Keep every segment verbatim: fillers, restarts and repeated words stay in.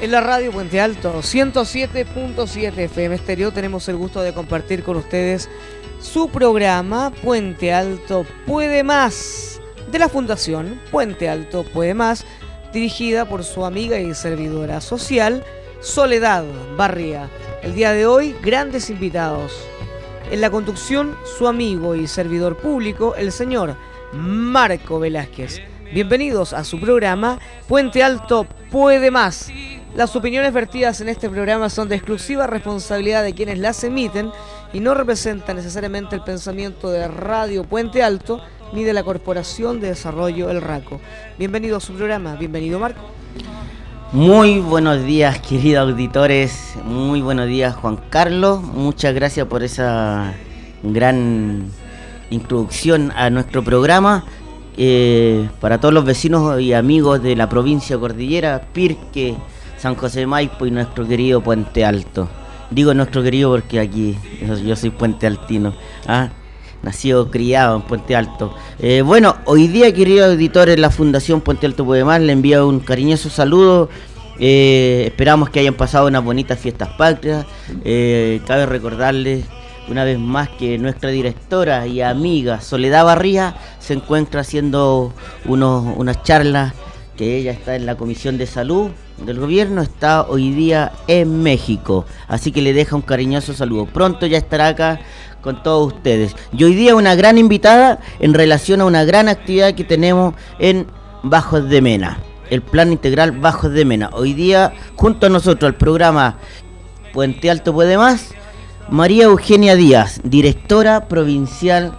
En la radio Puente Alto, ciento siete punto siete F M Estéreo, tenemos el gusto de compartir con ustedes su programa Puente Alto Puede Más, de la Fundación Puente Alto Puede Más, dirigida por su amiga y servidora social, Soledad Barría. El día de hoy, grandes invitados. En la conducción, su amigo y servidor público, el señor Marco Velázquez. Bienvenidos a su programa Puente Alto Puede Más. Las opiniones vertidas en este programa son de exclusiva responsabilidad de quienes las emiten y no representan necesariamente el pensamiento de Radio Puente Alto ni de la Corporación de Desarrollo El Raco. Bienvenido a su programa. Bienvenido, Marco. Muy buenos días, queridos auditores. Muy buenos días, Juan Carlos. Muchas gracias por esa gran introducción a nuestro programa. Eh, para todos los vecinos y amigos de la provincia cordillera, Pirque, San José de Maipo y nuestro querido Puente Alto. Digo nuestro querido porque aquí yo, yo soy puente altino, ¿ah? Nacido, criado en Puente Alto. Eh, bueno, hoy día, queridos auditores, la Fundación Puente Alto Puede Más le envía un cariñoso saludo. Eh, esperamos que hayan pasado unas bonitas fiestas patrias. Eh, cabe recordarles una vez más que nuestra directora y amiga Soledad Barría se encuentra haciendo unos, unas charlas, que ella está en la Comisión de Salud del Gobierno, está hoy día en México, así que le deja un cariñoso saludo. Pronto ya estará acá con todos ustedes. Y hoy día una gran invitada en relación a una gran actividad que tenemos en Bajos de Mena, el Plan Integral Bajos de Mena. Hoy día, junto a nosotros, al programa Puente Alto Puede Más, María Eugenia Díaz, directora provincial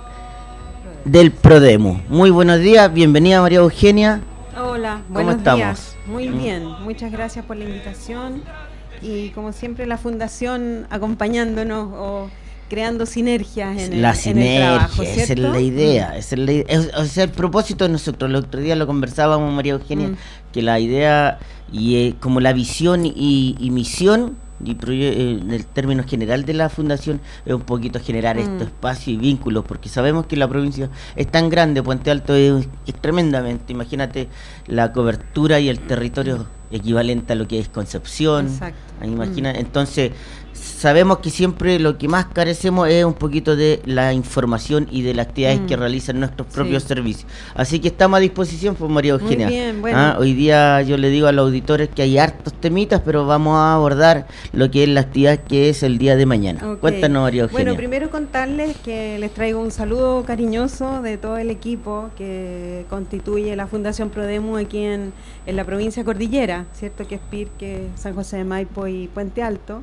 del Prodemu. Muy buenos días, bienvenida María Eugenia. Hola, ¿Cómo buenos estamos? días. Muy bien, muchas gracias por la invitación y como siempre la Fundación acompañándonos o creando sinergias en el, la en sinergia, el trabajo, ¿cierto? esa es la idea, esa es la idea. Es, o sea, el propósito de nosotros, el otro día lo conversábamos, María Eugenia, mm. que la idea y eh, como la visión y, y misión y proye- eh, en el término general de la Fundación es un poquito generar mm. estos espacios y vínculos, porque sabemos que la provincia es tan grande, Puente Alto es, es tremendamente, imagínate la cobertura y el territorio equivalente a lo que es Concepción. Exacto. Imagina, mm. entonces sabemos que siempre lo que más carecemos es un poquito de la información y de las actividades mm. que realizan nuestros propios sí. servicios. Así que estamos a disposición, pues María Eugenia. Muy bien, bueno. ¿Ah? Hoy día yo le digo a los auditores que hay hartos temitas, pero vamos a abordar lo que es la actividad que es el día de mañana. Okay. Cuéntanos, María Eugenia. Bueno, primero contarles que les traigo un saludo cariñoso de todo el equipo que constituye la Fundación Prodemu aquí en, en la provincia cordillera, ¿cierto? Que es Pirque, San José de Maipo y Puente Alto.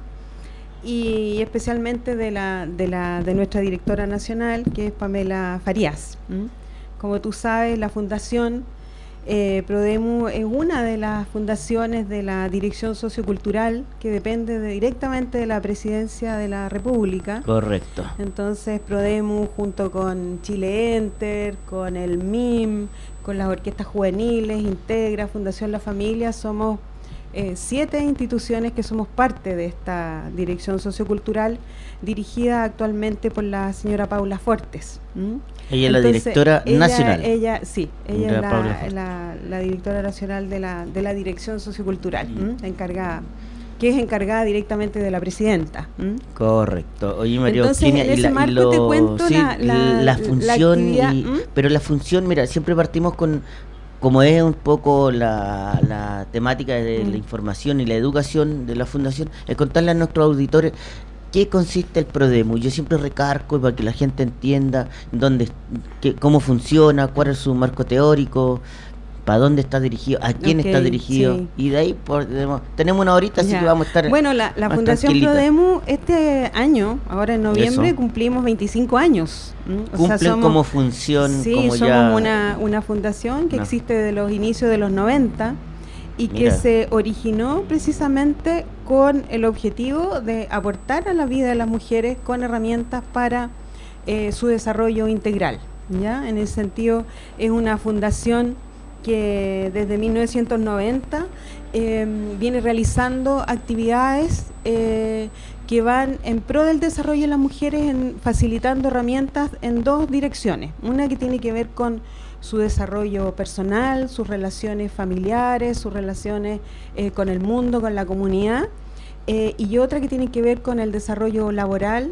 Y especialmente de la de la de nuestra directora nacional, que es Pamela Farías. ¿Mm? Como tú sabes, la Fundación eh, Prodemu es una de las fundaciones de la Dirección Sociocultural que depende de, directamente de la Presidencia de la República. Correcto. Entonces, Prodemu junto con Chile Enter, con el M I M, con las orquestas juveniles, Integra, Fundación La Familia, somos Eh, siete instituciones que somos parte de esta dirección sociocultural dirigida actualmente por la señora Paula Fortes. ¿Mm? Ella es la directora ella, nacional. Ella, sí, ella la es la, la, la directora nacional de la, de la dirección sociocultural, ¿Mm? encargada, que es encargada directamente de la presidenta. ¿Mm? Correcto. Oye, María Entonces, Eugenia, en ese y la, marco y lo, te cuento sí, la, la, la función, la y, ¿Mm? pero la función, mira, siempre partimos con, como es un poco la, la temática de mm. la información y la educación de la Fundación, es contarle a nuestros auditores qué consiste el Prodemu. Yo siempre recargo para que la gente entienda dónde, qué, cómo funciona, cuál es su marco teórico, para dónde está dirigido, a quién okay, está dirigido, sí. y de ahí podemos, tenemos una horita, ya. Así que vamos a estar. Bueno, la, la Fundación Prodemu este año, ahora en noviembre, Eso. cumplimos veinticinco años. O Cumplen sea, somos, como función. Sí, como somos ya... una, una fundación que no. existe desde los inicios de los noventa y Mira. que se originó precisamente con el objetivo de aportar a la vida de las mujeres con herramientas para eh, su desarrollo integral. ¿Ya? En ese sentido, es una fundación que desde mil novecientos noventa eh, viene realizando actividades eh, que van en pro del desarrollo de las mujeres, en facilitando herramientas en dos direcciones. Una que tiene que ver con su desarrollo personal, sus relaciones familiares, sus relaciones eh, con el mundo, con la comunidad, eh, y otra que tiene que ver con el desarrollo laboral,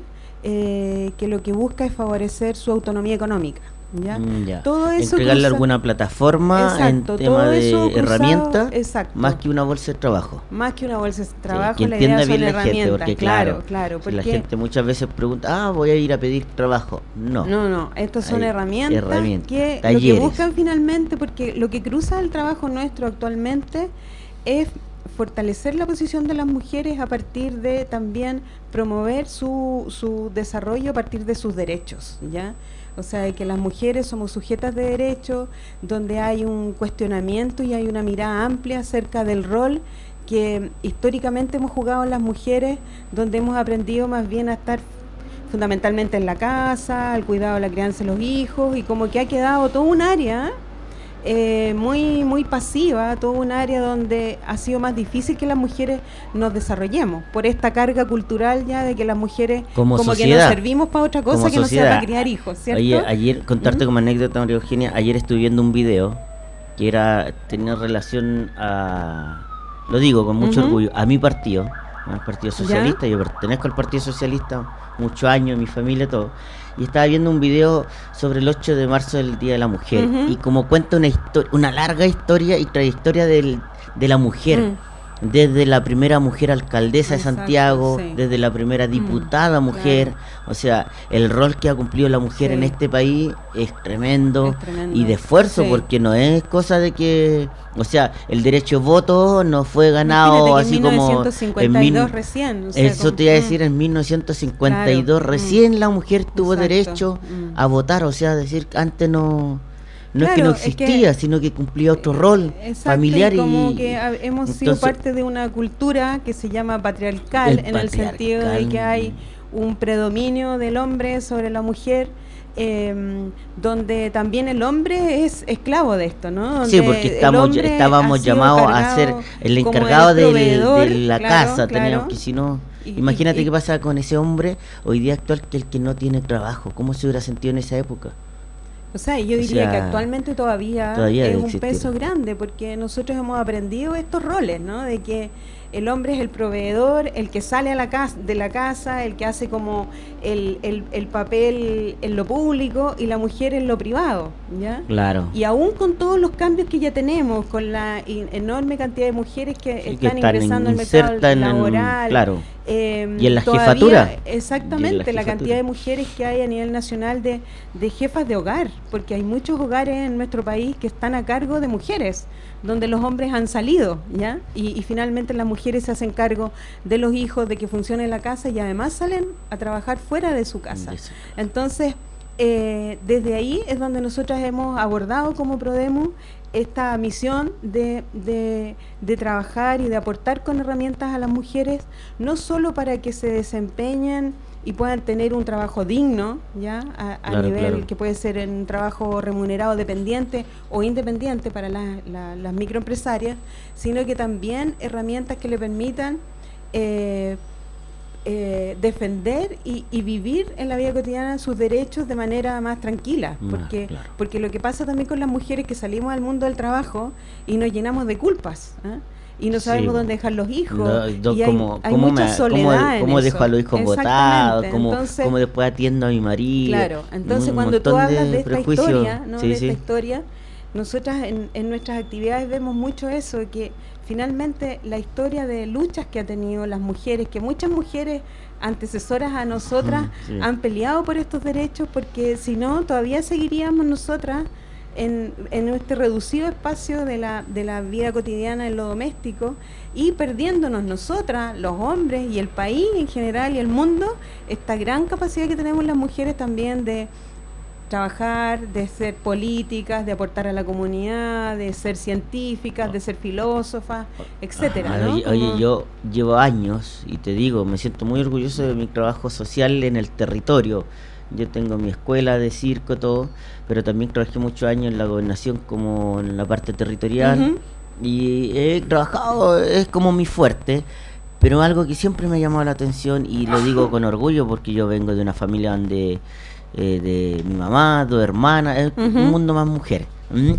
eh, que lo que busca es favorecer su autonomía económica. ¿Ya? Mm, ya. Todo eso entregarle cruza, alguna plataforma exacto, en tema de cruzado, herramientas, exacto, más que una bolsa de trabajo. más que una bolsa de trabajo, Sí, que la entienda idea son bien la gente, herramientas, porque claro, claro, claro, si la porque- gente muchas veces pregunta, ah, voy a ir a pedir trabajo. No, No, no, estos son Hay herramientas, herramientas, que lo talleres. que buscan finalmente, porque lo que cruza el trabajo nuestro actualmente es fortalecer la posición de las mujeres a partir de también promover su, su desarrollo a partir de sus derechos, ¿ya? O sea, de que las mujeres somos sujetas de derechos, donde hay un cuestionamiento y hay una mirada amplia acerca del rol que históricamente hemos jugado las mujeres, donde hemos aprendido más bien a estar fundamentalmente en la casa, al cuidado de la crianza de los hijos, y como que ha quedado todo un área eh, muy muy pasiva, todo un área donde ha sido más difícil que las mujeres nos desarrollemos, por esta carga cultural ya de que las mujeres Como como que sociedad, nos servimos para otra cosa como que no sea sociedad. para criar hijos, ¿cierto? Oye, ayer, contarte ¿Mm? como anécdota, María Eugenia, ayer estuve viendo un video que era tenía relación a, lo digo con mucho Ujú. orgullo, a mi partido, al Partido ¿Ya? Socialista. Yo pertenezco al Partido Socialista muchos años, mi familia, todo. Y estaba viendo un video sobre el ocho de marzo del Día de la Mujer, Ujú. y como cuenta una historia, una larga historia y trayectoria del, de la mujer. Mm. Desde la primera mujer alcaldesa Exacto, de Santiago, sí. desde la primera diputada Mm, mujer, claro. o sea, el rol que ha cumplido la mujer Sí. en este país es tremendo, Es tremendo. y de esfuerzo, Sí. porque no es cosa de que, o sea, el derecho de voto no fue ganado Imagínate que así en como mil novecientos cincuenta y dos en mil- recién, o sea, eso como- te iba a mm. decir, en mil novecientos cincuenta y dos Claro, recién mm. la mujer tuvo Exacto, derecho mm. a votar, o sea, decir que antes no no es que Claro, no es que- existía, sino que cumplía otro rol Exacto, familiar, y como y que ha- hemos sido entonces- parte de una cultura que se llama patriarcal, El en el sentido de patriarcal. que hay un predominio del hombre sobre la mujer, eh, donde también el hombre es esclavo de esto, ¿no? Donde Sí, porque el estamos, hombre estábamos ha sido llamados a cargado ser el como encargado del- proveedor, de la claro, casa, claro. teníamos que si no, Y- imagínate y- qué pasa con ese hombre hoy día actual, que el que no tiene trabajo, ¿cómo se hubiera sentido en esa época? O sea, yo O diría sea, que actualmente todavía, todavía es debe un existir. peso grande, porque nosotros hemos aprendido estos roles, ¿no? De que el hombre es el proveedor, el que sale a la casa, de la casa, el que hace como el, el, el papel en lo público, y la mujer en lo privado, ¿ya? Claro. Y aún con todos los cambios que ya tenemos, con la in- enorme cantidad de mujeres que Sí, que están, están ingresando al insertas mercado en- en- laboral, claro. eh, Y en la todavía- jefatura. Exactamente, Y en la la, jefatura. cantidad de mujeres que hay a nivel nacional de, de jefas de hogar, porque hay muchos hogares en nuestro país que están a cargo de mujeres, donde los hombres han salido, ¿ya? Y, y finalmente las mujeres se hacen cargo de los hijos, de que funcione la casa, y además salen a trabajar fuera de su casa. De eso. Entonces, eh, desde ahí es donde nosotras hemos abordado como Prodemu esta misión de, de, de trabajar y de aportar con herramientas a las mujeres, no solo para que se desempeñen y puedan tener un trabajo digno, ya a, a Claro, nivel claro. que puede ser en un trabajo remunerado dependiente o independiente para la- la- las microempresarias, sino que también herramientas que le permitan eh, eh, defender y, y vivir en la vida cotidiana sus derechos de manera más tranquila, Ah, porque claro. porque lo que pasa también con las mujeres que salimos al mundo del trabajo y nos llenamos de culpas, ¿ah? Y no Sí, sabemos bo. dónde dejar los hijos, No, do- y hay, cómo, hay cómo mucha me- soledad cómo, en cómo eso. dejo a los hijos Exactamente. botados, cómo, Entonces, cómo después atiendo a mi marido. claro, entonces un cuando tú montón hablas de esta prejuicios. historia, ¿no? Sí, de sí. esta historia, nosotras en, en nuestras actividades vemos mucho eso, que finalmente la historia de luchas que ha tenido las mujeres, que muchas mujeres antecesoras a nosotras Ujú, sí. han peleado por estos derechos, porque si no, todavía seguiríamos nosotras en, en este reducido espacio de la, de la vida cotidiana en lo doméstico, y perdiéndonos nosotras, los hombres y el país en general y el mundo, esta gran capacidad que tenemos las mujeres también de trabajar, de ser políticas, de aportar a la comunidad, de ser científicas, de ser filósofas, etcétera, Ah, ¿no? Oye, oye, Como- yo llevo años y te digo, me siento muy orgulloso de mi trabajo social en el territorio. Yo tengo mi escuela de circo, todo, pero también trabajé muchos años en la gobernación como en la parte territorial. Ujú. Y he trabajado, es como mi fuerte, pero algo que siempre me ha llamado la atención, y lo digo con orgullo porque yo vengo de una familia donde eh, de mi mamá, dos hermanas, es uh-huh. un mundo más mujeres. ¿Mm?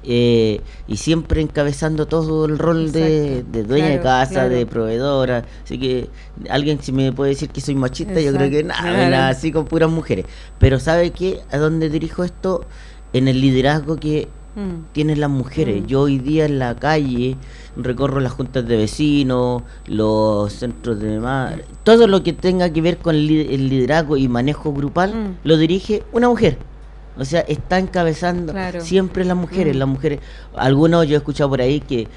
Eh, y siempre encabezando todo el rol de, de dueña claro, de casa, claro. de proveedora. Así que alguien si me puede decir que soy machista, Exacto. yo creo que nada, claro. nada, así con puras mujeres. Pero ¿sabe qué? ¿A dónde dirijo esto? En el liderazgo que mm. tienen las mujeres. Mm. Yo hoy día en la calle recorro las juntas de vecinos, los centros de madre, todo lo que tenga que ver con el liderazgo y manejo grupal, mm. lo dirige una mujer. O sea, está encabezando claro. siempre las mujeres, mm. las mujeres. Algunos yo he escuchado por ahí que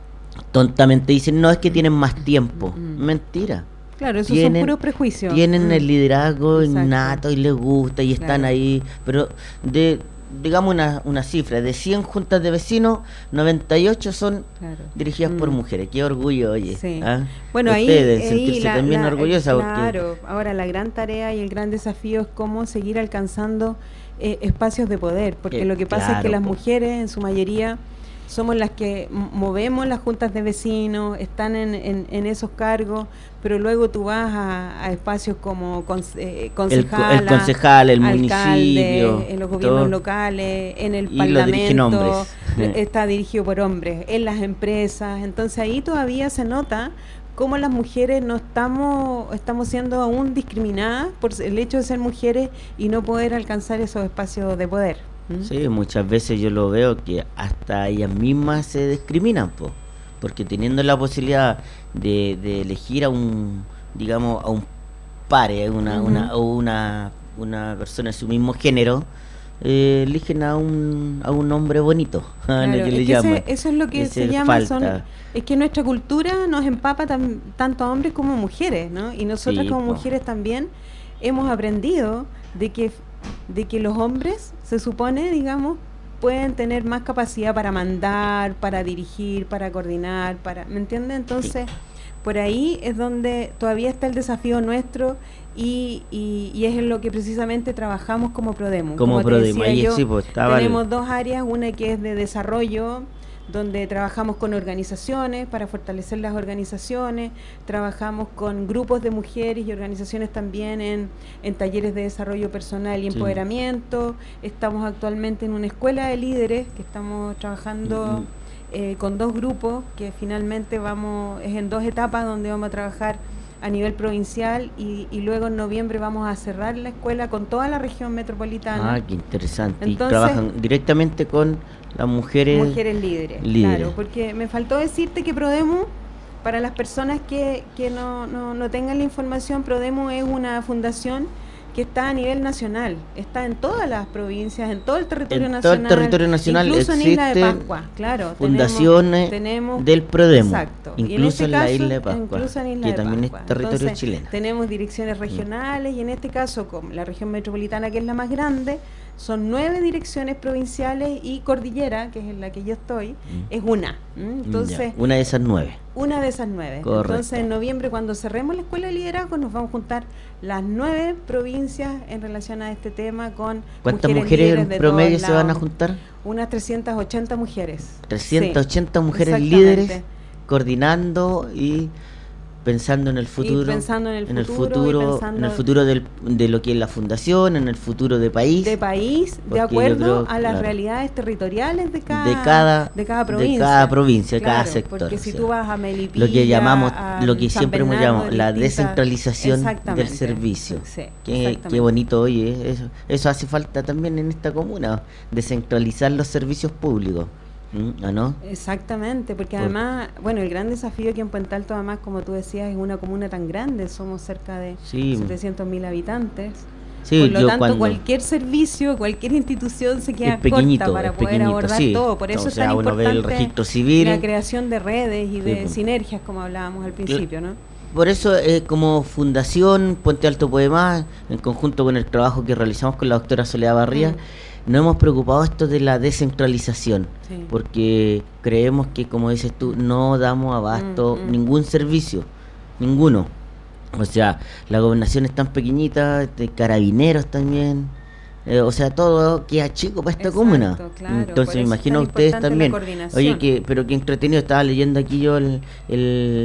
tontamente dicen, no, es que tienen más tiempo. Mm. Mentira. Claro, esos tienen, son puros prejuicios. Tienen mm. el liderazgo Exacto. innato y les gusta y están claro. ahí. Pero de, digamos una, una cifra, de cien juntas de vecinos, noventa y ocho son claro. dirigidas mm. por mujeres. Qué orgullo, oye. Sí. ¿Ah? Bueno, ustedes, ahí, sentirse ahí la, también la, orgullosa. Claro, porque... ahora la gran tarea y el gran desafío es cómo seguir alcanzando Eh, espacios de poder, porque eh, lo que pasa claro, es que las po. mujeres en su mayoría somos las que m- movemos las juntas de vecinos, están en, en, en esos cargos, pero luego tú vas a, a espacios como conce- eh, concejala, el, el concejal, el alcalde, municipio, en los gobiernos todo. locales, en el y parlamento, lo está dirigido por hombres, en las empresas, entonces ahí todavía se nota cómo las mujeres no estamos estamos siendo aún discriminadas por el hecho de ser mujeres y no poder alcanzar esos espacios de poder. ¿Mm? Sí, muchas veces yo lo veo que hasta ellas mismas se discriminan, po, porque teniendo la posibilidad de, de elegir a un, digamos, a un pare, una, uh-huh. una, o una, una persona de su mismo género, eh, eligen a un a un hombre bonito, claro, que es le que llaman. Ese, eso es lo que Ese se llama falta. son, es que nuestra cultura nos empapa tan, tanto a hombres como mujeres, ¿no? Y nosotras sí, como po. mujeres también hemos aprendido de que de que los hombres se supone, digamos, pueden tener más capacidad para mandar, para dirigir, para coordinar, para, ¿me entiendes? Entonces, sí. por ahí es donde todavía está el desafío nuestro. Y, y, y es en lo que precisamente trabajamos como Prodemu. Como, como Prodemu, ahí yo, sí, pues, estaba tenemos el... dos áreas, una que es de desarrollo, donde trabajamos con organizaciones para fortalecer las organizaciones, trabajamos con grupos de mujeres y organizaciones también en, en talleres de desarrollo personal y empoderamiento. Sí. Estamos actualmente en una escuela de líderes que estamos trabajando mm-hmm. eh, con dos grupos que finalmente vamos, es en dos etapas donde vamos a trabajar a nivel provincial y, y luego en noviembre vamos a cerrar la escuela con toda la región metropolitana. Ah, qué interesante. Entonces, y trabajan directamente con las mujeres mujeres líderes, líderes. Claro, porque me faltó decirte que Prodemu, para las personas que, que no, no, no tengan la información, Prodemu es una fundación que está a nivel nacional, está en todas las provincias, en todo el territorio en nacional. En todo el territorio nacional incluso en Isla de Pascua, claro. Fundaciones tenemos, tenemos, del Prodemu. Exacto. Incluso en, este en caso, la Isla de Pascua, incluso en Isla que de también Pascua. es territorio Entonces, chileno. Tenemos direcciones regionales y en este caso, como la región metropolitana, que es la más grande, son nueve direcciones provinciales y Cordillera, que es en la que yo estoy, mm. es una. ¿Mm? Entonces, ya, una de esas nueve. Una de esas nueve. Correcto. Entonces, en noviembre, cuando cerremos la Escuela de Liderazgo, nos vamos a juntar las nueve provincias en relación a este tema con ¿cuántas mujeres, mujeres en promedio se van a juntar? Unas trescientas ochenta mujeres. trescientas ochenta sí, mujeres líderes coordinando y pensando en el futuro, y pensando en el en el futuro, futuro, en el futuro del, de lo que es la fundación, en el futuro de país, de país, de acuerdo creo, a las claro, realidades territoriales de cada, de cada, de cada provincia, de cada provincia, de claro, cada sector. Porque si tú vas a Melipilla, lo que llamamos, lo que San siempre Bernardo, hemos llamado la distintas, descentralización del servicio. Sí, qué, qué bonito, oye, eso, eso hace falta también en esta comuna, descentralizar los servicios públicos. ¿Ah, no? Exactamente, porque Por... además, bueno, el gran desafío aquí en Puente Alto, además, como tú decías, es una comuna tan grande, somos cerca de sí. setecientos mil habitantes. Sí, por lo yo tanto, cuando... cualquier servicio, cualquier institución se queda corta para poder abordar sí. todo. Por eso o es sea, tan uno importante ve el registro civil, la creación de redes y sí, de pues. sinergias, como hablábamos al principio, ¿no? Por eso, eh, como Fundación Puente Alto Puede Más, en conjunto con el trabajo que realizamos con la doctora Soledad Barría, mm. nos hemos preocupado esto de la descentralización, sí. porque creemos que, como dices tú, no damos abasto mm, mm. ningún servicio, ninguno. O sea, la gobernación es tan pequeñita, de carabineros también, eh, o sea, todo queda chico para esta Exacto, comuna. Claro, entonces me imagino ustedes también. Oye, que pero qué entretenido, estaba leyendo aquí yo el, el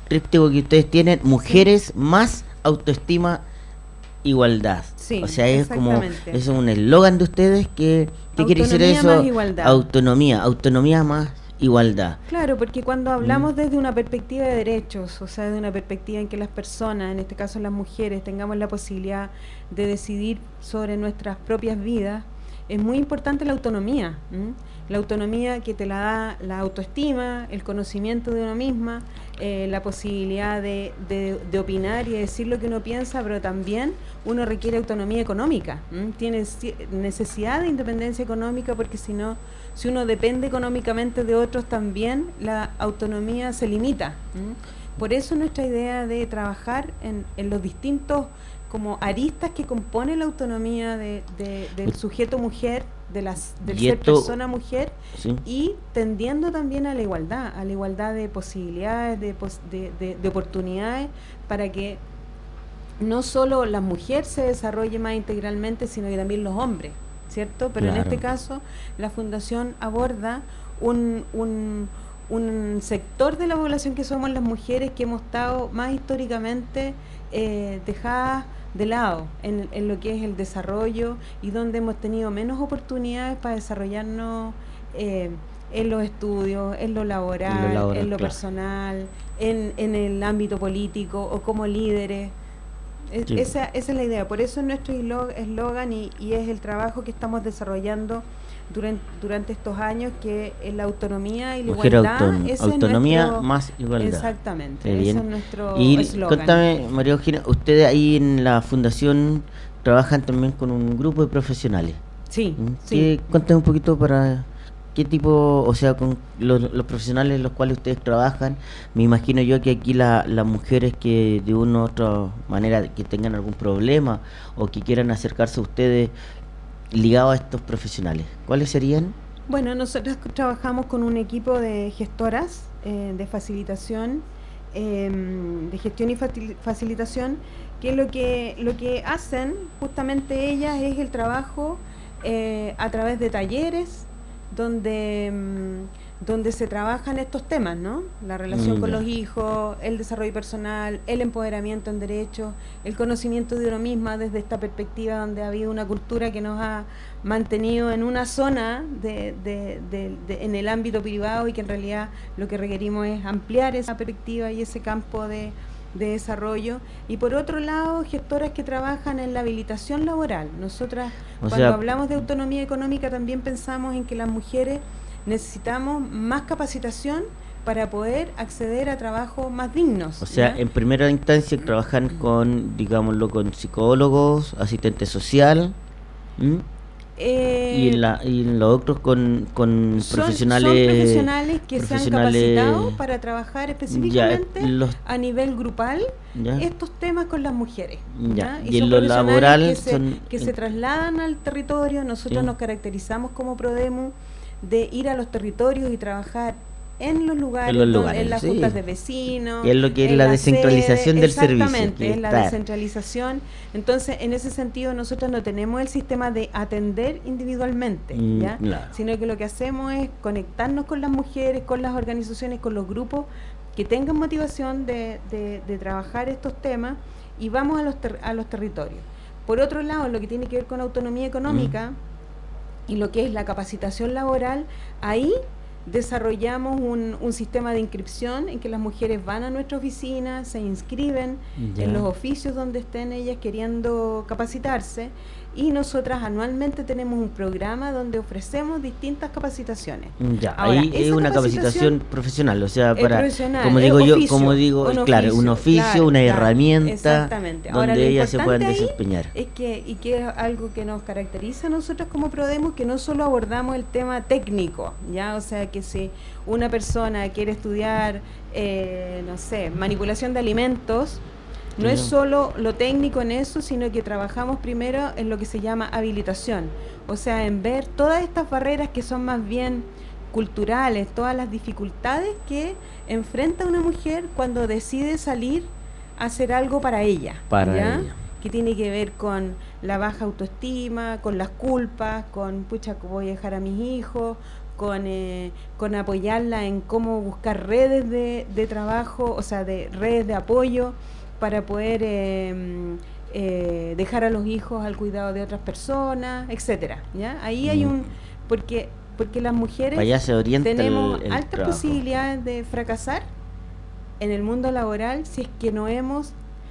tríptico que ustedes tienen, mujeres sí. más autoestima, igualdad. Sí, o sea, es como, es un eslogan de ustedes que, ¿qué quiere decir eso? Más igualdad. Autonomía, autonomía más igualdad. Claro, porque cuando hablamos mm. desde una perspectiva de derechos, o sea, de una perspectiva en que las personas, en este caso las mujeres, tengamos la posibilidad de decidir sobre nuestras propias vidas, es muy importante la autonomía. ¿m? La autonomía que te la da la autoestima, el conocimiento de uno misma, eh, la posibilidad de, de, de opinar y de decir lo que uno piensa, pero también uno requiere autonomía económica. ¿m? Tiene necesidad de independencia económica, porque si no, si uno depende económicamente de otros, también la autonomía se limita. ¿m? Por eso nuestra idea de trabajar en, en los distintos como aristas que componen la autonomía de, de, del sujeto mujer, de las del ser esto, persona mujer, sí. y tendiendo también a la igualdad, a la igualdad de posibilidades, de, de, de, de oportunidades, para que no solo la mujer se desarrolle más integralmente, sino que también los hombres, ¿cierto? Pero claro. en este caso la Fundación aborda un, un, un sector de la población que somos las mujeres, que hemos estado más históricamente eh, dejadas de lado en, en lo que es el desarrollo, y donde hemos tenido menos oportunidades para desarrollarnos eh, en los estudios, en lo laboral, en lo, laboral, en lo claro. personal, en, en el ámbito político o como líderes. Es, sí. esa, esa es la idea. Por eso es nuestro eslogan y, y es el trabajo que estamos desarrollando durante, durante estos años, que es la autonomía y la Mujer igualdad. Auton Ese autonomía es nuestro, más igualdad. Exactamente, ese es nuestro y eslogan. Cuéntame, María Eugenia, ustedes ahí en la fundación trabajan también con un grupo de profesionales. Sí, ¿Mm? sí. Cuéntame un poquito para qué tipo, o sea, con los, los profesionales en los cuales ustedes trabajan. Me imagino yo que aquí la, las mujeres que de una u otra manera que tengan algún problema o que quieran acercarse a ustedes ligados a estos profesionales, ¿cuáles serían? Bueno, nosotros trabajamos con un equipo de gestoras eh, de facilitación, eh, de gestión y facilitación, que lo que lo que hacen justamente ellas es el trabajo eh, a través de talleres donde donde se trabajan estos temas, ¿no? La relación mm, con yeah. los hijos, el desarrollo personal, el empoderamiento en derechos, el conocimiento de uno misma desde esta perspectiva, donde ha habido una cultura que nos ha mantenido en una zona de, de, de, de, en el ámbito privado, y que en realidad lo que requerimos es ampliar esa perspectiva y ese campo de, de desarrollo. Y por otro lado, gestoras que trabajan en la habilitación laboral. Nosotras, o cuando sea, hablamos de autonomía económica, también pensamos en que las mujeres necesitamos más capacitación para poder acceder a trabajos más dignos. O sea, ¿ya? En primera instancia trabajan con, digámoslo, con psicólogos, asistente social, ¿m? Eh, y en la y en los otros con, con son, profesionales son profesionales que profesionales se han capacitado para trabajar específicamente ya, los, a nivel grupal ya. estos temas con las mujeres. Ya. Y, y en lo laboral que, se, son, que se trasladan al territorio. Nosotros sí. nos caracterizamos como Prodemu de ir a los territorios y trabajar en los lugares, en, los lugares, en las sí. juntas de vecinos. Y es lo que es la descentralización del servicio. Exactamente, es la descentralización. Entonces, en ese sentido, nosotros no tenemos el sistema de atender individualmente, mm, ¿ya? Claro. Sino que lo que hacemos es conectarnos con las mujeres, con las organizaciones, con los grupos que tengan motivación de, de, de trabajar estos temas, y vamos a los, ter a los territorios. Por otro lado, lo que tiene que ver con autonomía económica mm. y lo que es la capacitación laboral, ahí desarrollamos un, un sistema de inscripción en que las mujeres van a nuestra oficina, se inscriben ya. en los oficios donde estén ellas queriendo capacitarse, y nosotras anualmente tenemos un programa donde ofrecemos distintas capacitaciones. Ya, ahora, ahí es una capacitación profesional, o sea, para, como digo yo, oficio, como digo, un claro, oficio, un oficio, claro, una claro, herramienta exactamente. donde ahora, ellas se puedan desempeñar. Es que, y que es algo que nos caracteriza a nosotros como Prodemu, que no solo abordamos el tema técnico, ya, o sea, que si una persona quiere estudiar, eh, no sé, manipulación de alimentos, no es solo lo técnico en eso, sino que trabajamos primero en lo que se llama habilitación, o sea, en ver todas estas barreras que son más bien culturales, todas las dificultades que enfrenta una mujer cuando decide salir a hacer algo para ella, para ¿ya? ella. Que tiene que ver con la baja autoestima, con las culpas, con, pucha, voy a dejar a mis hijos, con, eh, con apoyarla en cómo buscar redes de, de trabajo, o sea, de redes de apoyo para poder eh, eh, dejar a los hijos al cuidado de otras personas, etcétera, ¿ya? Ahí hay un... porque porque las mujeres tenemos el, el altas trabajo. posibilidades de fracasar en el mundo laboral si es que no hemos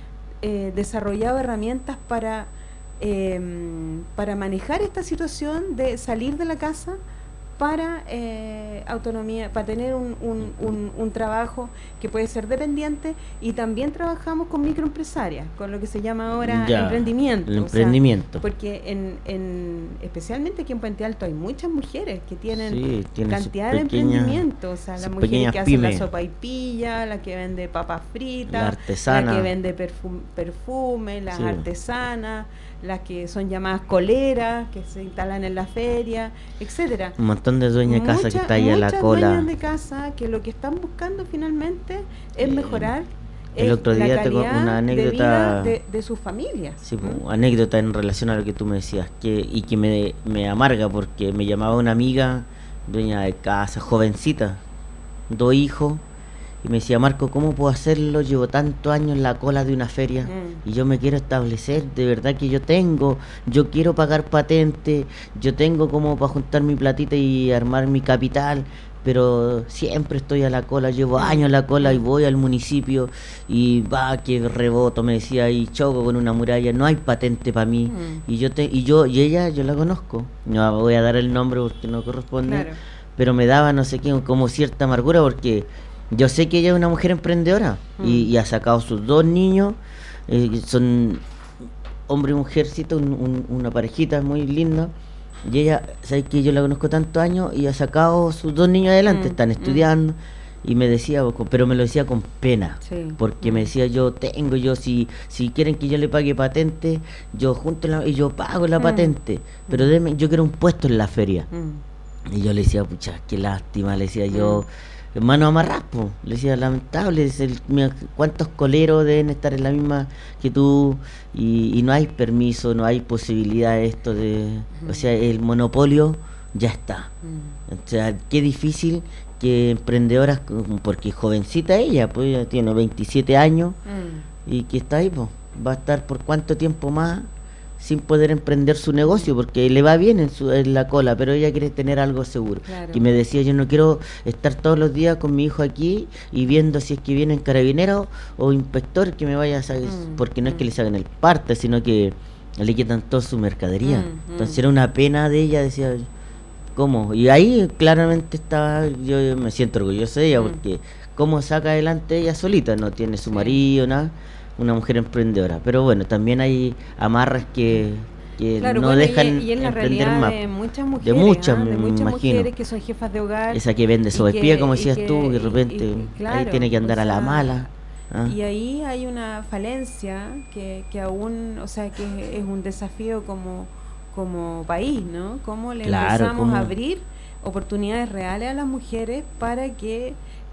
eh, desarrollado herramientas para eh, para manejar esta situación de salir de la casa para eh, autonomía, para tener un, un, un, un trabajo que puede ser dependiente, y también trabajamos con microempresarias, con lo que se llama ahora ya, emprendimiento. El emprendimiento. O sea, porque en, en especialmente aquí en Puente Alto hay muchas mujeres que tienen, sí, tienen cantidad de emprendimientos, o sea, las mujeres que hacen la sopaipilla, la que vende papas fritas, la artesana, la que vende perfume, perfume las sí. artesanas, las que son llamadas coleras, que se instalan en la feria, etcétera. Un montón de dueñas de casa que está ahí a la cola. Muchas dueñas de casa que lo que están buscando finalmente es mejorar el otro día la tengo una anécdota de, de, de sus familias. Sí, ¿Mm? anécdota en relación a lo que tú me decías, que y que me, me amarga porque me llamaba una amiga, dueña de casa, jovencita, dos hijos, y me decía: Marco, ¿cómo puedo hacerlo? Llevo tantos años en la cola de una feria mm. y yo me quiero establecer, de verdad que yo tengo, yo quiero pagar patente, yo tengo como para juntar mi platita y armar mi capital, pero siempre estoy a la cola, llevo años a la cola y voy al municipio y va que reboto, me decía, y choco con una muralla, no hay patente para mí, mm. y yo te, y yo y ella yo la conozco, no voy a dar el nombre porque no corresponde, claro. pero me daba no sé qué, como cierta amargura porque yo sé que ella es una mujer emprendedora mm. y, y ha sacado sus dos niños, eh, son hombre y mujercito, un, un, una parejita muy linda, y ella, sabes que yo la conozco tantos años y ha sacado sus dos niños adelante, mm. están estudiando, mm. y me decía, pero me lo decía con pena, sí. porque mm. me decía, yo tengo, yo si si quieren que yo le pague patente, yo junto la, y yo pago la mm. patente, pero deme, yo quiero un puesto en la feria. Mm. Y yo le decía, pucha, qué lástima, le decía mm. yo, hermano amarraspo, le decía, lamentable, es el, mira, cuántos coleros deben estar en la misma que tú, y, y no hay permiso, no hay posibilidad de esto de, uh-huh. o sea, el monopolio ya está. Uh-huh. O sea, qué difícil que emprendedoras, porque jovencita ella, pues ella tiene veintisiete años, uh-huh. y que está ahí, pues, va a estar por cuánto tiempo más sin poder emprender su negocio, porque le va bien en, su, en la cola, pero ella quiere tener algo seguro. Claro. Y me decía, yo no quiero estar todos los días con mi hijo aquí y viendo si es que vienen carabineros o inspector que me vaya a sacar, mm, porque no mm. es que le saquen el parte, sino que le quitan toda su mercadería. Mm, Entonces mm. era una pena de ella, decía, ¿cómo? Y ahí claramente estaba, yo me siento orgulloso de ella, mm. porque cómo saca adelante ella solita, no tiene su sí. marido, nada. Una mujer emprendedora, pero bueno, también hay amarras que, que claro, no bueno, dejan y, y en la emprender realidad más. De muchas mujeres, de muchas, ¿eh? me de muchas imagino. mujeres que son jefas de hogar. Esa que vende sopaipilla, como decías que, tú, y de repente y, y, claro, ahí tiene que andar o sea, a la mala. ¿Ah? Y ahí hay una falencia que, que aún, o sea, que es un desafío como, como país, ¿no? Cómo le claro, empezamos ¿cómo? a abrir oportunidades reales a las mujeres para que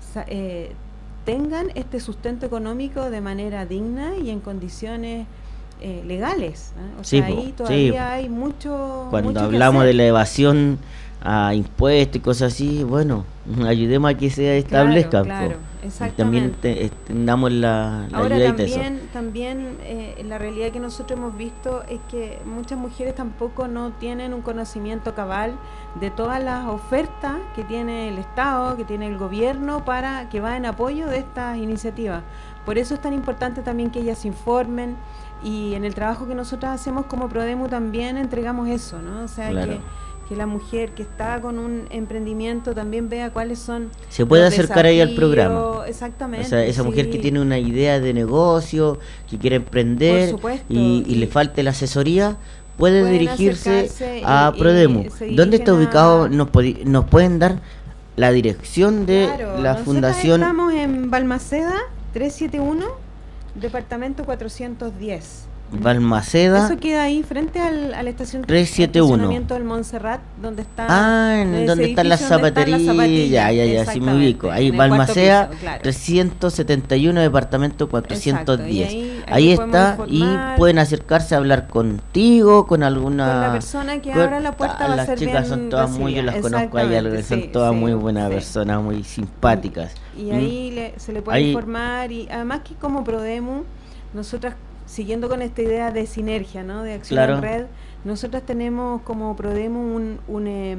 eh, tengan este sustento económico de manera digna y en condiciones eh, legales, ¿eh? O sí, sea, ahí todavía sí. hay mucho cuando mucho hablamos de la evasión a impuestos y cosas así, bueno, ayudemos a que se establezca. Claro, claro, exactamente. También te, tengamos la, la Ahora ayuda también, y eso. también eh, la realidad que nosotros hemos visto es que muchas mujeres tampoco no tienen un conocimiento cabal de todas las ofertas que tiene el Estado, que tiene el gobierno para que va en apoyo de estas iniciativas. Por eso es tan importante también que ellas se informen, y en el trabajo que nosotros hacemos como Prodemu también entregamos eso, ¿no? O sea, claro. que que la mujer que está con un emprendimiento también vea cuáles son se puede acercar ahí al programa, exactamente, o sea, esa sí. mujer que tiene una idea de negocio, que quiere emprender supuesto, y, y, y le falta la asesoría, puede dirigirse a y, Prodemu. Y ¿Dónde está ubicado? A... Nos, nos pueden dar la dirección de claro, la fundación. Estamos en Balmaceda trescientos setenta y uno, departamento cuatrocientos diez. Balmaceda. Eso queda ahí frente al, a la estación trescientos setenta y uno. estacionamiento del Montserrat, donde está. Ah, en donde están las zapaterías. Ya, ya, ya, sí me ubico. Ahí Balmaceda, claro. trescientos setenta y uno, departamento cuatrocientos diez. Ahí, ahí, ahí está, y pueden acercarse a hablar contigo, con alguna. Con la persona que abra la puerta va a ser bien. Las chicas son todas muy, yo las conozco a ellas, son sí, todas sí, muy buenas sí. personas, muy simpáticas. Y, y ahí ¿Mm? le, se le puede ahí. informar, y además que como Prodemu, nosotras, siguiendo con esta idea de sinergia, ¿no? De acción claro. en red, nosotros tenemos como Prodemu un, un, eh,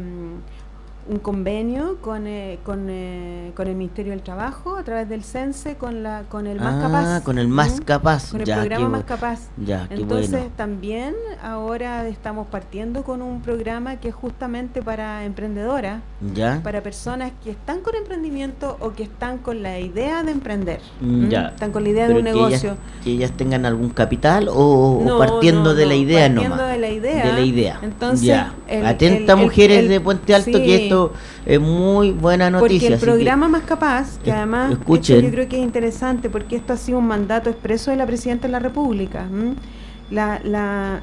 un convenio con eh, con, eh, con el Ministerio del Trabajo a través del CENSE, con la con el Más ah, Capaz. con el Más ¿Mm? Capaz. Con el ya, programa Más Capaz. Ya, Entonces bueno. también ahora estamos partiendo con un programa que es justamente para emprendedoras, ya. para personas que están con emprendimiento o que están con la idea de emprender. Mm, ya. Están con la idea Pero de un que negocio. Ellas, que ellas tengan algún capital o, no, o partiendo no, de no, la idea partiendo nomás. de la idea. De la idea. Entonces, ya. el, Atenta el, mujeres el, el, de Puente Alto, sí, que esto es muy buena noticia. Porque el programa Más Capaz, que además escuchen. Esto yo creo que es interesante porque esto ha sido un mandato expreso de la Presidenta de la República. ¿m? La, la,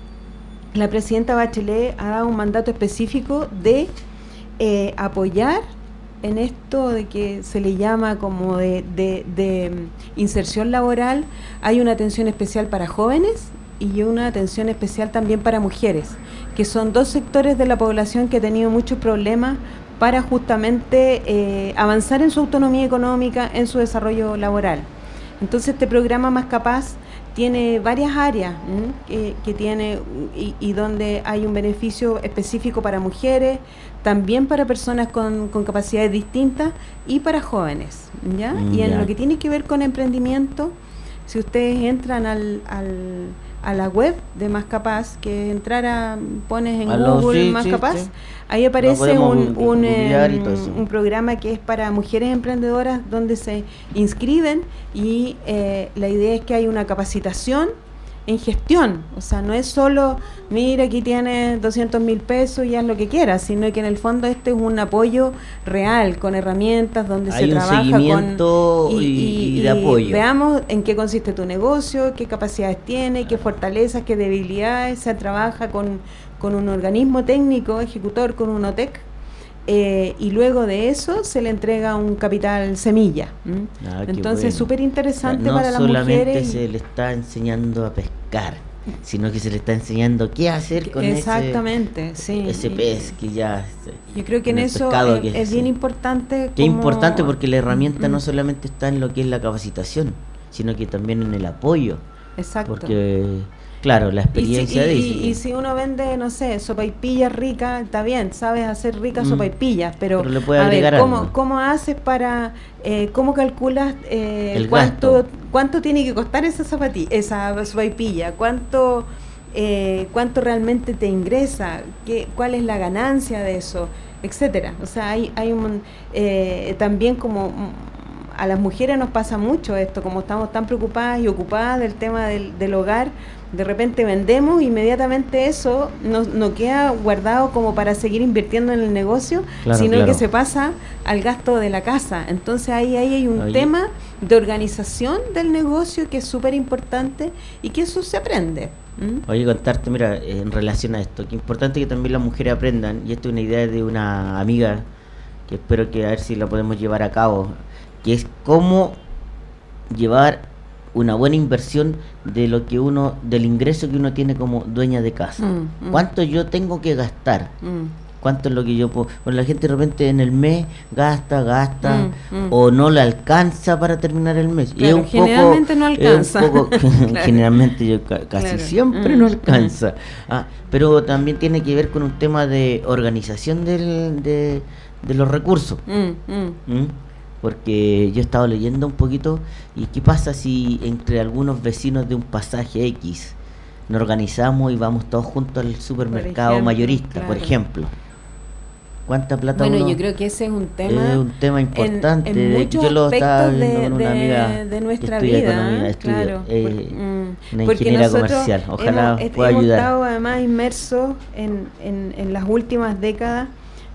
la Presidenta Bachelet ha dado un mandato específico de eh, apoyar en esto de que se le llama como de, de, de inserción laboral. Hay una atención especial para jóvenes y una atención especial también para mujeres, que son dos sectores de la población que ha tenido muchos problemas para justamente eh, avanzar en su autonomía económica, en su desarrollo laboral. Entonces este programa Más Capaz tiene varias áreas que, que tiene y, y donde hay un beneficio específico para mujeres, también para personas con, con capacidades distintas y para jóvenes, ¿ya? Mm, y en ya. Lo que tiene que ver con emprendimiento, si ustedes entran al, al a la web de Más Capaz, que entrar a, pones en Aló, Google sí, Más sí, Capaz, sí. ahí aparece un, un, eh, un programa que es para mujeres emprendedoras donde se inscriben y eh, la idea es que hay una capacitación en gestión, o sea, no es solo, mira, aquí tienes doscientos mil pesos y haz lo que quieras, sino que en el fondo este es un apoyo real, con herramientas donde hay se un trabaja seguimiento con... Y, y, y de apoyo. Veamos en qué consiste tu negocio, qué capacidades tiene, qué fortalezas, qué debilidades, se trabaja con, con un organismo técnico, ejecutor, con un O T E C, Eh, y luego de eso se le entrega un capital semilla. Ah, entonces súper bueno. interesante o sea, no para las mujeres. No solamente se le está enseñando a pescar, sino que se le está enseñando qué hacer con Exactamente, ese, sí. ese pez que ya... Yo creo que en eso es, que es, es bien importante. Que es importante porque la herramienta mm. no solamente está en lo que es la capacitación, sino que también en el apoyo. Exacto. Porque... Claro, la experiencia y si, y, dice. Y, y si uno vende, no sé, sopaipillas ricas, está bien, sabes hacer ricas mm. sopaipillas, pero, pero le puede a agregar ver, ¿cómo, algo? ¿cómo haces para, eh, cómo calculas eh, el cuánto gasto. cuánto tiene que costar esa zapatilla, esa sopaipilla, cuánto eh, cuánto realmente te ingresa, qué, cuál es la ganancia de eso, etcétera? O sea, hay hay un eh, también como a las mujeres nos pasa mucho esto, como estamos tan preocupadas y ocupadas del tema del, del hogar. De repente vendemos, inmediatamente eso no, no queda guardado como para seguir invirtiendo en el negocio, claro, sino claro. que se pasa al gasto de la casa. Entonces ahí, ahí hay un Oye. tema de organización del negocio que es súper importante y que eso se aprende. ¿Mm? Oye, contarte, mira, en relación a esto, que es importante que también las mujeres aprendan, y esto es una idea de una amiga que espero que a ver si la podemos llevar a cabo, que es cómo llevar una buena inversión de lo que uno, del ingreso que uno tiene como dueña de casa. Mm, mm. ¿Cuánto yo tengo que gastar? Mm. ¿Cuánto es lo que yo puedo? Bueno, la gente de repente en el mes gasta, gasta, mm, mm. o no le alcanza para terminar el mes. Claro, y es un generalmente poco, no alcanza. Es un poco, claro. Generalmente yo ca casi claro. siempre mm, no alcanza. Mm. Ah, pero también tiene que ver con un tema de organización del, de, de los recursos. Mm, mm. ¿Mm? Porque yo he estado leyendo un poquito y qué pasa si entre algunos vecinos de un pasaje X nos organizamos y vamos todos juntos al supermercado ejemplo, mayorista, claro. por ejemplo. ¿Cuánta plata Bueno, uno? yo creo que ese es un tema es un tema importante. En, en muchos yo lo estaba viendo de, con una amiga de, de nuestra que vida, economía, estudia, claro, eh, por, mm, una ingeniera comercial. Ojalá hemos, pueda hemos ayudar. Hemos estado además inmersos en, en, en las últimas décadas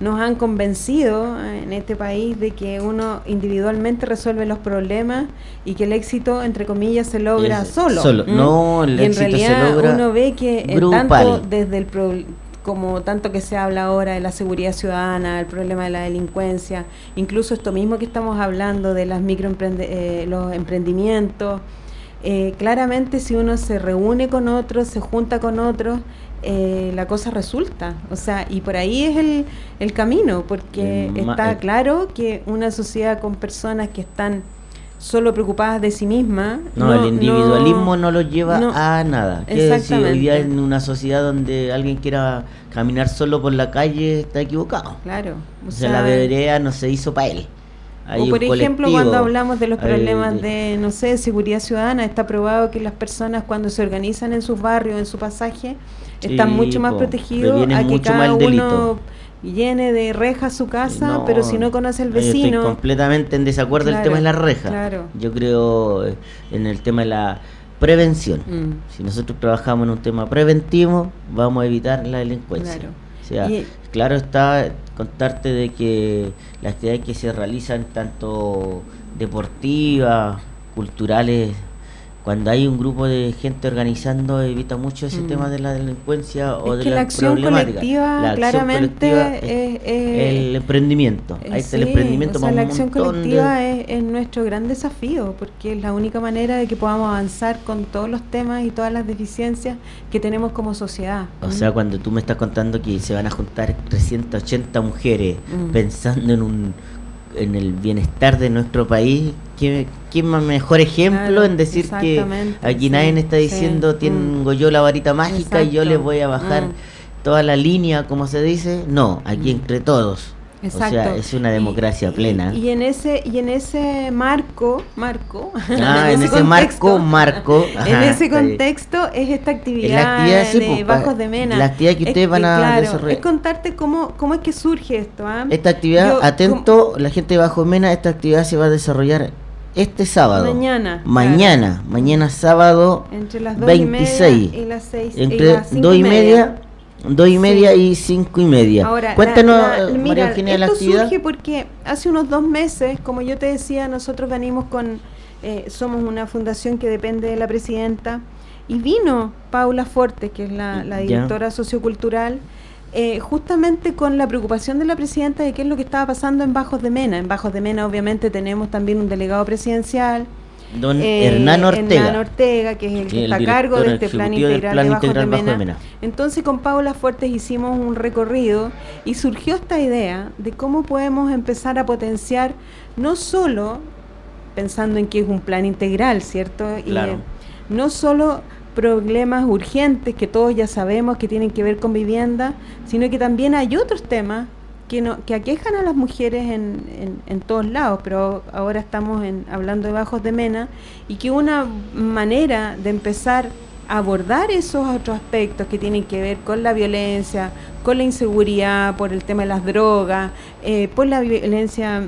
nos han convencido en este país de que uno individualmente resuelve los problemas y que el éxito, entre comillas, se logra es, solo. solo. ¿Mm? No, el y en éxito realidad se logra uno ve que eh, grupal. tanto desde el pro, como tanto que se habla ahora de la seguridad ciudadana, el problema de la delincuencia, incluso esto mismo que estamos hablando de las microemprende, eh, los emprendimientos, eh, claramente si uno se reúne con otros, se junta con otros, eh, la cosa resulta, o sea, y por ahí es el, el camino, porque el ma- está el- claro que una sociedad con personas que están solo preocupadas de sí mismas. No, el individualismo no, no lo lleva no, a nada. Quiere decir, hoy día exactamente. en una sociedad donde alguien quiera caminar solo por la calle está equivocado. Claro. O O sea, sea, la vereda no se hizo para él. Hay o por un ejemplo, colectivo, cuando hablamos de los hay- problemas de, no sé, seguridad ciudadana, está probado que las personas cuando se organizan en sus barrios, en su pasaje, están Sí, mucho más po, protegidos previenen a que mucho cada más el uno delito. llene de rejas su casa, No, pero si no conoce al yo vecino... Estoy completamente en desacuerdo del Claro, tema de la reja. claro. Yo creo eh, en el tema de la prevención. Mm. Si nosotros trabajamos en un tema preventivo, vamos a evitar la delincuencia. Claro. O sea, Y- claro está contarte de que las actividades que se realizan, tanto deportivas, culturales, cuando hay un grupo de gente organizando, evita mucho ese Mm. tema de la delincuencia o Es de que la, la acción problemática. colectiva La acción claramente colectiva es... es es- el emprendimiento. Eh, Ahí está el sí, emprendimiento o sea, para la un acción montón colectiva de- es, es nuestro gran desafío, porque es la única manera de que podamos avanzar con todos los temas y todas las deficiencias que tenemos como sociedad. O ¿Mm? sea, cuando tú me estás contando que se van a juntar trescientas ochenta mujeres Mm. pensando en un en el bienestar de nuestro país, ¿qué, qué más mejor ejemplo Claro, en decir que exactamente, aquí sí, nadie está diciendo sí, tengo yo la varita mágica y yo Exacto, les voy a bajar mm. toda la línea, como se dice? No, aquí Mm. entre todos. Exacto. O sea, es una democracia Y- y- plena. Y, en ese y en ese marco, marco, Ah, en ese marco, marco. en ajá, ese está bien. contexto es esta actividad, Es la actividad, sí, de pues, pa- Bajos de Mena. la actividad que Es ustedes van a claro, desarrollar. es contarte cómo cómo es que surge esto. ¿ah? Esta actividad, Yo, atento, la gente de Bajo Mena, esta actividad se va a desarrollar este sábado. Mañana, Mañana, mañana sábado entre las dos veintiséis. y media y las seis Entre y las cinco dos y media, dos y media y cinco y media. Ahora, Cuéntanos, la- la- María mira, Eugenia, la esto actividad. surge porque hace unos dos meses, como yo te decía, nosotros venimos con, eh, somos una fundación que depende de la presidenta, y vino Paula Forte, que es la, la Ya. directora sociocultural, eh, justamente con la preocupación de la presidenta de qué es lo que estaba pasando en Bajos de Mena. En Bajos de Mena obviamente tenemos también un delegado presidencial, Don eh, Hernán Ortega. Hernán Ortega, que es el que que es está el a cargo de director este plan ejecutivo del integral Plan de Bajos Integral de Bajo Mena. de Mena. Entonces con Paula Fuertes hicimos un recorrido y surgió esta idea de cómo podemos empezar a potenciar, no solo pensando en que es un plan integral, ¿cierto? Claro. Y eh, no solo problemas urgentes que todos ya sabemos que tienen que ver con vivienda, sino que también hay otros temas que no que aquejan a las mujeres en, en, en todos lados, pero ahora estamos en, hablando de Bajos de Mena, y que una manera de empezar a abordar esos otros aspectos que tienen que ver con la violencia, con la inseguridad, por el tema de las drogas, eh, por la violencia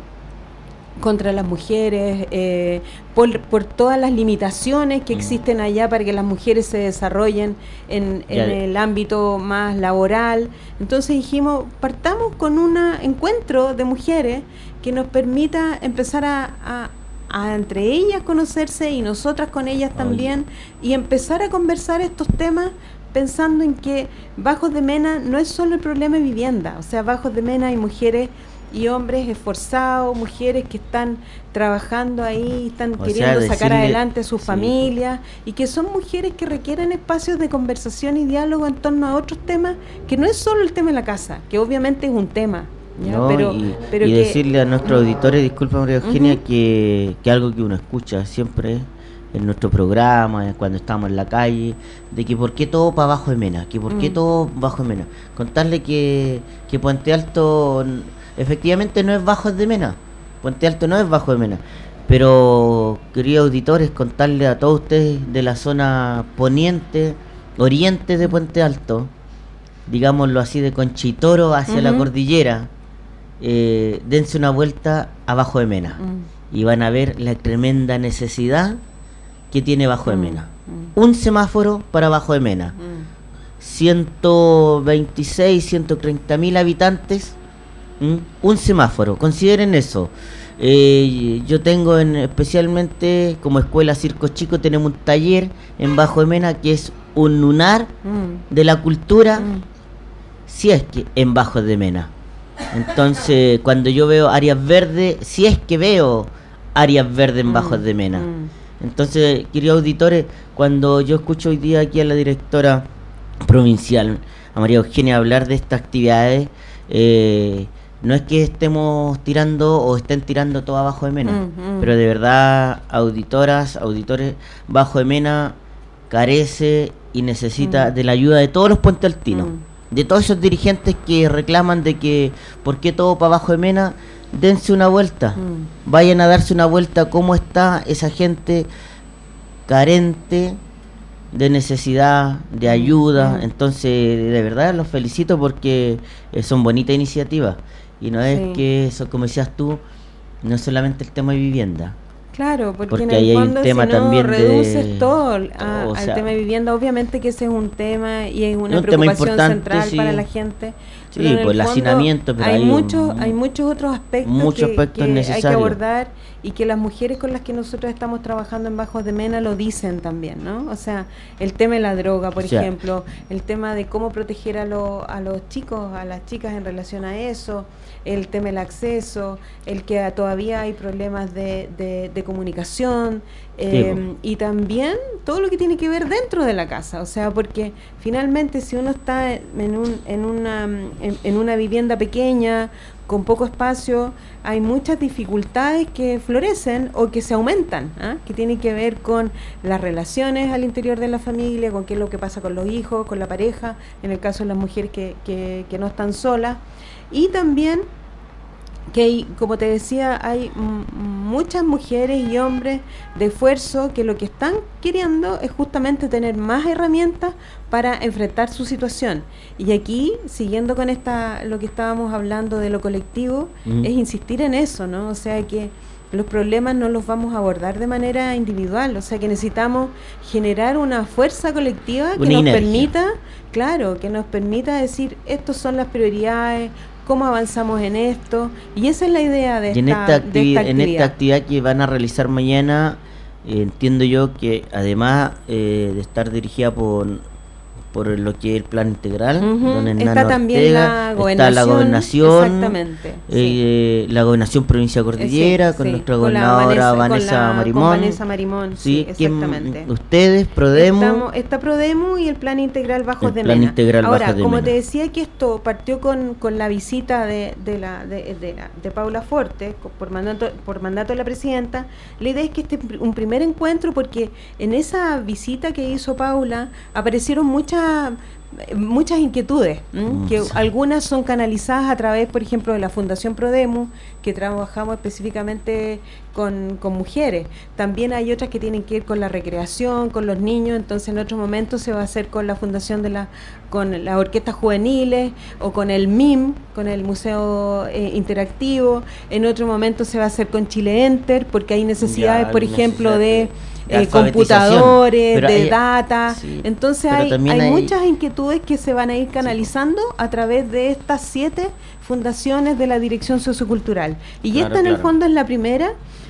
contra las mujeres, eh, por, por todas las limitaciones que Mm. existen allá para que las mujeres se desarrollen en, en Ya. el ámbito más laboral. Entonces dijimos, partamos con un encuentro de mujeres que nos permita empezar a, a, a entre ellas conocerse y nosotras con ellas Oye. también, y empezar a conversar estos temas pensando en que Bajos de Mena no es solo el problema de vivienda, o sea, Bajos de Mena hay mujeres y hombres esforzados, mujeres que están trabajando ahí, están O queriendo sea, sacar decirle- adelante a sus sí. familias, y que son mujeres que requieren espacios de conversación y diálogo en torno a otros temas, que no es solo el tema de la casa, que obviamente es un tema, ¿ya? No, pero, y, pero y que, decirle a nuestros auditores, disculpa María Eugenia, Ujú. que, que algo que uno escucha siempre en nuestro programa, eh, cuando estamos en la calle, de que por qué todo para Bajo de Mena, que por qué Mm. todo Bajo de Mena. Contarle que, que Puente Alto n- efectivamente no es Bajos de Mena, Puente Alto no es Bajo de Mena, pero queridos auditores, contarle a todos ustedes de la zona poniente, oriente de Puente Alto, digámoslo así, de Conchitoro hacia la Ujú. cordillera, eh, dense una vuelta a Bajo de Mena Mm, y van a ver la tremenda necesidad que tiene Bajo de mm, Mena. mm, Un semáforo para Bajo de Mena. mm. ciento veintiséis, ciento treinta mil habitantes ¿Mm? Un semáforo, consideren eso. Eh, yo tengo en, especialmente como escuela Circo Chico, tenemos un taller en Bajo de Mena que es un lunar mm. de la cultura, mm. si es que en Bajo de Mena. Entonces, cuando yo veo áreas verdes, si es que veo áreas verdes en mm. Bajo de Mena. Mm. Entonces, queridos auditores, cuando yo escucho hoy día aquí a la directora provincial, a María Eugenia, hablar de estas actividades, eh, no es que estemos tirando o estén tirando todo abajo de Mena, mm, mm. pero de verdad, auditoras, auditores, Bajo de Mena carece y necesita mm. de la ayuda de todos los puentealtinos, mm. de todos esos dirigentes que reclaman de que ¿por qué todo para Bajo de Mena? Dense una vuelta, mm. vayan a darse una vuelta cómo está esa gente carente de necesidad, de ayuda. Mm. Entonces, de verdad los felicito porque eh, son bonitas iniciativas. Y no es sí. que eso, como decías tú, no es solamente el tema de vivienda. Claro, porque, porque en el ahí fondo hay un tema si no también reduces de, todo a, o al sea, tema de vivienda, obviamente que ese es un tema y es una un preocupación central sí. para la gente. Sí, pues el hacinamiento, pero hay, hay muchos, un, hay muchos otros aspectos muchos que, aspectos que necesarios. hay que abordar y que las mujeres con las que nosotros estamos trabajando en Bajos de Mena lo dicen también, ¿no? O sea, el tema de la droga, por o sea, ejemplo, el tema de cómo proteger a, lo, a los chicos, a las chicas en relación a eso, el tema del acceso, el que todavía hay problemas de, de, de comunicación, eh, sí, y también todo lo que tiene que ver dentro de la casa, o sea, porque finalmente si uno está en, un, en, una, en, en una vivienda pequeña, con poco espacio, hay muchas dificultades que florecen o que se aumentan, ¿eh? que tienen que ver con las relaciones al interior de la familia, con qué es lo que pasa con los hijos, con la pareja, en el caso de las mujeres que, que, que no están solas, y también que hay, como te decía, hay m- muchas mujeres y hombres de esfuerzo que lo que están queriendo es justamente tener más herramientas para enfrentar su situación. Y aquí, siguiendo con esta lo que estábamos hablando de lo colectivo, mm. es insistir en eso, ¿no? O sea, que los problemas no los vamos a abordar de manera individual, o sea, que necesitamos generar una fuerza colectiva que una nos inercia. permita, claro, que nos permita decir, estas son las prioridades, cómo avanzamos en esto, y esa es la idea de, y en esta, esta, activi- de esta en actividad. esta actividad que van a realizar mañana, eh, entiendo yo que además eh, de estar dirigida por por lo que es el plan integral, Uh-huh. don Hernán Está también Ortega, la gobernación, está la gobernación, exactamente, eh, sí. la gobernación provincia Cordillera, sí, con sí. nuestra con gobernadora Vanessa, Vanessa con la, Marimón, con Vanessa Marimón, sí, sí, exactamente. Ustedes, Prodemu, Estamos, está Prodemu y el plan integral Bajos el de plan Mena. integral Ahora, Bajos de como Mena. te decía que esto partió con, con la visita de, de la de, de, la, de Paula Forte, por mandato, por mandato de la presidenta, la idea es que este un primer encuentro, porque en esa visita que hizo Paula aparecieron muchas muchas inquietudes, ¿m? que algunas son canalizadas a través, por ejemplo, de la Fundación Prodemu, que trabajamos específicamente con, con mujeres. También hay otras que tienen que ver con la recreación, con los niños, entonces en otro momento se va a hacer con la Fundación de la, con las orquestas juveniles, o con el M I M, con el Museo eh, Interactivo. En otro momento se va a hacer con Chile Enter, porque hay necesidades, ya, por ejemplo, de... de Eh, computadores, pero de hay, data, sí, entonces hay, hay, hay muchas inquietudes que se van a ir canalizando sí. a través de estas siete fundaciones de la Dirección Sociocultural. Y claro, esta en claro. el fondo es la primera,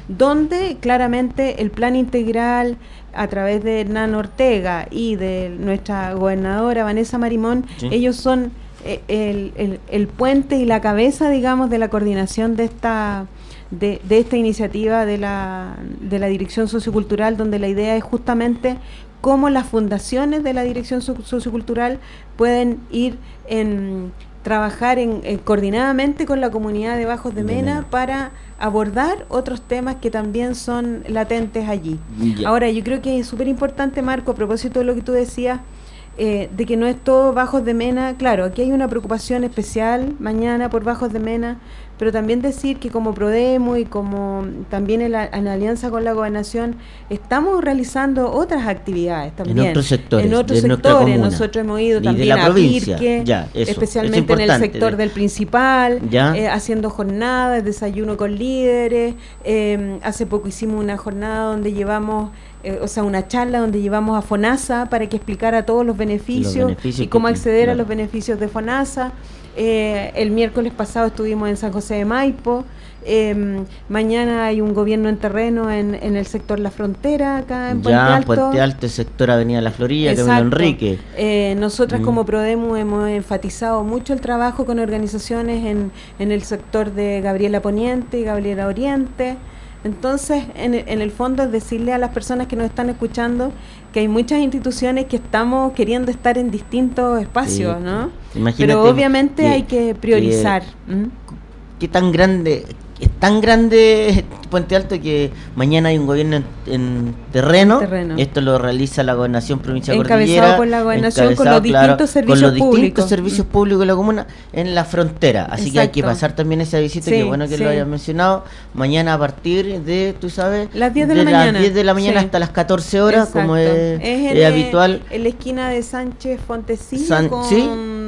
donde claramente el plan integral a través de Hernán Ortega y de nuestra gobernadora Vanessa Marimón, sí. ellos son eh, el, el, el puente y la cabeza, digamos, de la coordinación de esta... De, de esta iniciativa de la, de la Dirección Sociocultural, donde la idea es justamente cómo las fundaciones de la Dirección so- Sociocultural pueden ir en trabajar en, en, coordinadamente con la comunidad de Bajos de Mena Bien. para abordar otros temas que también son latentes allí. Yeah. Ahora, yo creo que es súper importante, Marco, a propósito de lo que tú decías, Eh, de que no es todo Bajos de Mena. Claro, aquí hay una preocupación especial mañana por Bajos de Mena, pero también decir que como Prodemu y como también en, la, en alianza con la gobernación estamos realizando otras actividades también en otros sectores, en otros sectores. Nosotros hemos ido también a Pirque, ya, eso, especialmente en el sector de, del Principal, eh, haciendo jornadas, desayuno con líderes. Eh, hace poco hicimos una jornada donde llevamos Eh, o sea, una charla donde llevamos a FONASA para que explicara todos los beneficios, los beneficios y cómo acceder que, claro. a los beneficios de FONASA. Eh, el miércoles pasado estuvimos en San José de Maipo. Eh, mañana hay un gobierno en terreno en, en el sector La Frontera, acá en Puente Ya, Alto. Puente Alto, sector Avenida La Florida, Exacto. Camino Enrique. Eh, nosotras Mm. como Prodemu hemos enfatizado mucho el trabajo con organizaciones en, en el sector de Gabriela Poniente y Gabriela Oriente. Entonces, en, en el fondo es decirle a las personas que nos están escuchando que hay muchas instituciones que estamos queriendo estar en distintos espacios, Sí. ¿no? Imagínate Pero obviamente que- hay que priorizar. que- ¿Mm? ¿Qué tan grande? Es tan grande Puente Alto que mañana hay un gobierno en, en terreno. Terreno. Esto lo realiza la Gobernación Provincia Encabezado Cordillera. por la Gobernación, con encabezado, los distintos con servicios los distintos públicos. servicios públicos de la comuna en la frontera. Así que hay que Exacto. pasar también esa visita, Sí, que bueno que sí. lo hayas mencionado. Mañana a partir de, tú sabes, Las diez de la mañana. las diez de la mañana Sí. hasta las catorce horas, como Exacto. es, en, es eh, habitual. en la esquina de Sánchez Fontecilla San- con ¿sí?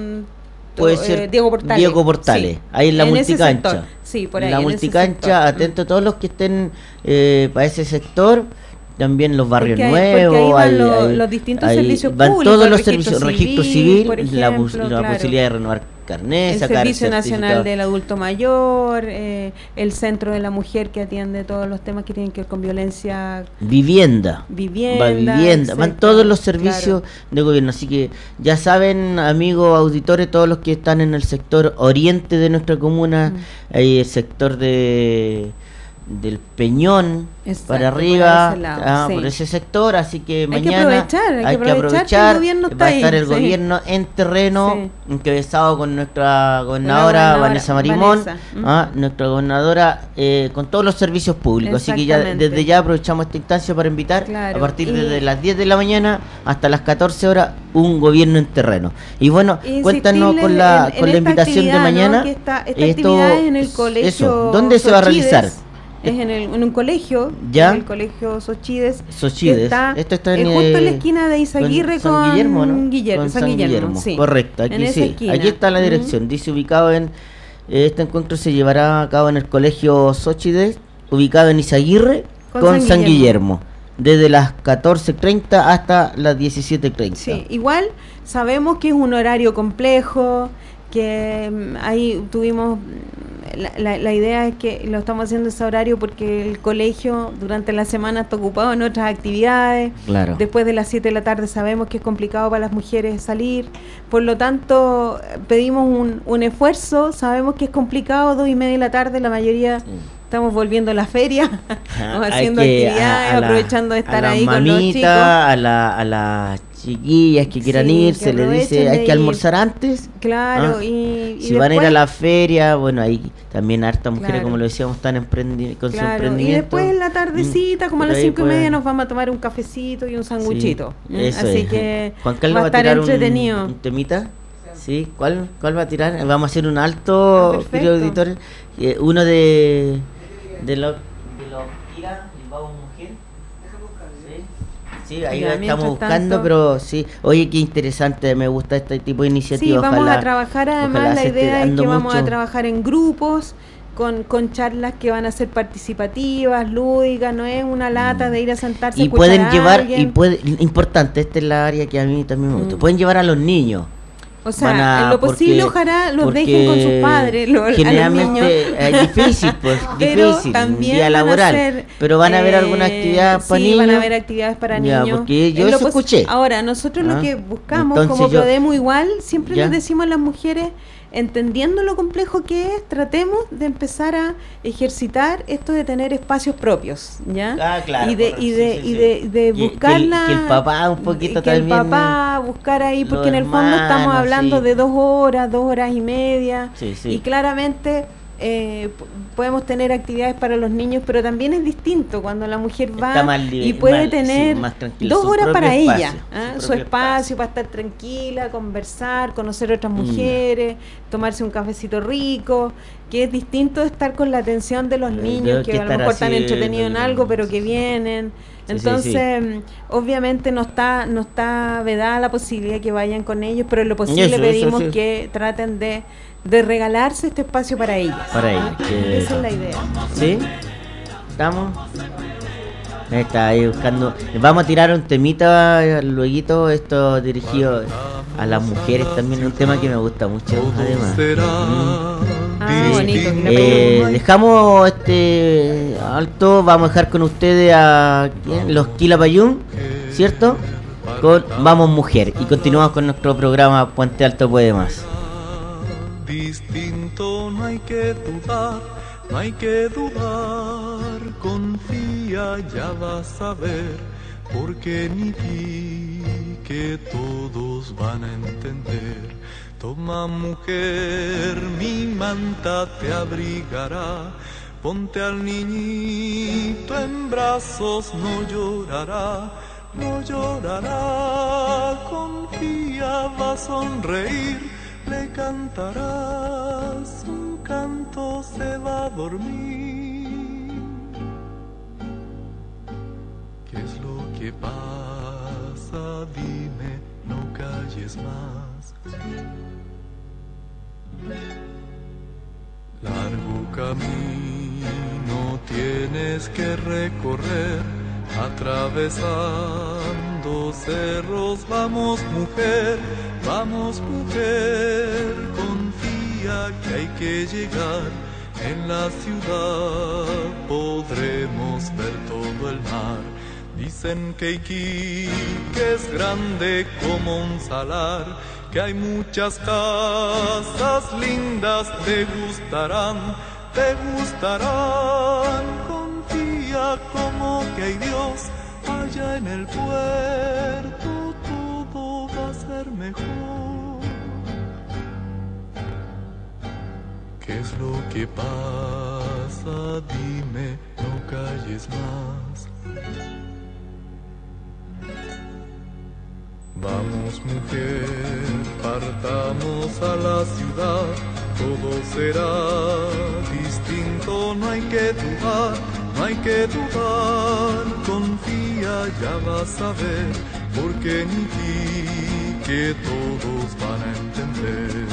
Puede eh, ser Diego Portales. Diego Portales, Sí. ahí en la En ese multicancha. sector. Sí, por ahí. La en ese multicancha, sector. atento a todos los que estén eh, para ese sector, también los barrios Porque hay- nuevos, porque ahí van hay- los- hay- los distintos hay- servicios van públicos, todos el los registro servicios, registro civil, civil, por la, ejemplo, pos- la claro. posibilidad de renovar carnet, El sacar Servicio certificado. Nacional del Adulto Mayor, eh, el Centro de la Mujer que atiende todos los temas que tienen que ver con violencia, Vivienda. vivienda. Va vivienda, van etcétera. todos los servicios Claro. de gobierno, así que ya saben, amigos auditores, todos los que están en el sector oriente de nuestra comuna, Mm. hay el sector de del Peñón Exacto, para por arriba, ese lado, ah, sí. por ese sector, así que Hay que mañana aprovechar, hay que hay que aprovechar que el aprovechar, gobierno está va a estar ahí, el sí. gobierno en terreno, Sí. encabezado con nuestra gobernadora gobernadora, Vanessa Marimón, Vanessa, mm. ah, nuestra gobernadora eh, con todos los servicios públicos, así que ya Exactamente. desde ya aprovechamos esta instancia para invitar Claro, a partir y- de las diez de la mañana hasta las catorce horas un gobierno en terreno. Y bueno, Insistirles cuéntanos con la, en- en con la esta invitación de actividad, ¿no? mañana. Que esta, esta Esto- actividad es en el colegio eso, ¿dónde se va a Xochides. realizar? Es en, el, en un colegio, ¿Ya? en el colegio Xochides. Xochides. que Está, Esto está eh, en, justo en la eh, esquina de Izaguirre con, San Guillermo, ¿no? Guillermo, Con San Guillermo, sí. Correcto, aquí En esa sí. esquina. Aquí está la Ujú. dirección. Dice ubicado en eh, este encuentro se llevará a cabo en el colegio Xochides, ubicado en Izaguirre Con con, San San, Guillermo. Guillermo. Desde las catorce treinta hasta las diecisiete treinta. Sí, igual sabemos que es un horario complejo, que mm, ahí tuvimos, mm, la, la, la idea es que lo estamos haciendo ese horario porque el colegio durante la semana está ocupado en otras actividades. Claro. Después de las siete de la tarde sabemos que es complicado para las mujeres salir, por lo tanto pedimos un, un esfuerzo, sabemos que es complicado, dos y media de la tarde, la mayoría Sí. estamos volviendo a la feria, Ajá, o hay haciendo que- actividades, a- a la- aprovechando de estar a las ahí con los mamitas, chicos. A, la, a las chiquillas que quieran Sí, ir, que se les dice, aprovechen hay de que ir. almorzar antes. Claro, Ah, y, y Si van a ir a después- la feria, bueno, ahí también hartas mujeres, Claro. como lo decíamos, están emprendi con su Claro, y emprendimiento. después en la tardecita, Mm, como a pero las ahí cinco y media, pueden- nos vamos a tomar un cafecito y un sanguchito. Sí, ¿Mm? eso Así es. que Juan Carlos va a va a estar tirar un, entretenido. un temita. Sí, ¿cuál, ¿cuál va a tirar? Vamos a hacer un Ah, alto, perfecto. queridos auditores. Eh, uno de, de los de los tira, el Babo Mujer. Sí, sí, ahí Ya, lo estamos mientras buscando, tanto- pero sí. Oye, qué interesante, me gusta este tipo de Sí, iniciativa. vamos ojalá- a trabajar ojalá además, la se esté idea es dando que vamos a mucho. trabajar en grupos, con, con charlas que van a ser participativas, lúdicas, no es una lata de ir a sentarse a Y escuchar pueden a llevar, y alguien. puede, importante, esta es la área que a mí también me gusta, Mm. pueden llevar a los niños. O sea, Van a- en lo posible porque- ojalá los porque dejen con sus padres, lo- a los generalmente niños. es difícil, pues, Pero difícil, un también día van a laboral. hacer, pero van a haber eh, alguna actividad para sí, niños. van a haber actividades para Ya, niños. porque yo En lo eso pos- escuché. Ahora, nosotros Ah, lo que buscamos entonces como yo- Prodemu igual, siempre Ya. les decimos a las mujeres, entendiendo lo complejo que es, tratemos de empezar a ejercitar esto de tener espacios propios, ¿ya? Ah, claro, y de, correcto, y sí, de, sí, y sí. de, de Y- que el- buscarla. que el papá un poquito que el también, papá buscar ahí, los porque en el fondo estamos hermanos, hablando sí. de dos horas, dos horas y media. Sí, sí. Y claramente eh, p- podemos tener actividades para los niños, pero también es distinto cuando la mujer va Está más libre, y puede más- sí, tener más tranquila, dos su horas propio para espacio, ella, su ¿ah? su, propio espacio espacio. para estar tranquila, conversar, conocer otras Mm. mujeres, tomarse un cafecito rico, que es distinto de estar con la atención de los Eh, niños de que que a lo estar mejor están así, entretenidos en de- algo, pero que sí. vienen. Sí, sí, Entonces, mm, obviamente no está no está vedada la posibilidad que vayan con ellos, pero en lo posible Eso, eso, pedimos sí. que traten de, de regalarse este espacio para ellas. Para ellos, que- Esa es la idea. ¿Sí? ¿Estamos? Está ahí buscando. Vamos a tirar un temita luego, esto dirigido a las mujeres también, es un tema que me gusta mucho además. Mm. Ah, Sí. bonito. Eh, dejamos este alto, vamos a dejar con ustedes a ¿quién? Los Quilapayún, ¿cierto? Con Vamos Mujer, y continuamos con nuestro programa Puente Alto Puede Más. Distinto, no hay que dudar, no hay que dudar, confía, ya vas a ver, porque ni ti que todos van a entender. Toma, mujer, mi manta te abrigará, ponte al niñito en brazos, no llorará, no llorará, confía, va a sonreír, le cantarás un canto, se va a dormir. ¿Qué es lo que pasa? Dime, no calles más. Largo camino tienes que recorrer, atravesando cerros. Vamos, mujer, vamos, mujer, confía que hay que llegar. En la ciudad podremos ver todo el mar. Dicen que Iquique es grande como un salar, que hay muchas casas lindas, te gustarán, te gustarán. Confía como que hay Dios allá en el puerto, todo va a ser mejor. ¿Qué es lo que pasa? Dime, no calles más. Vamos, mujer, partamos a la ciudad, todo será distinto, no hay que dudar, no hay que dudar, confía, ya vas a ver, porque ni ti que todos van a entender.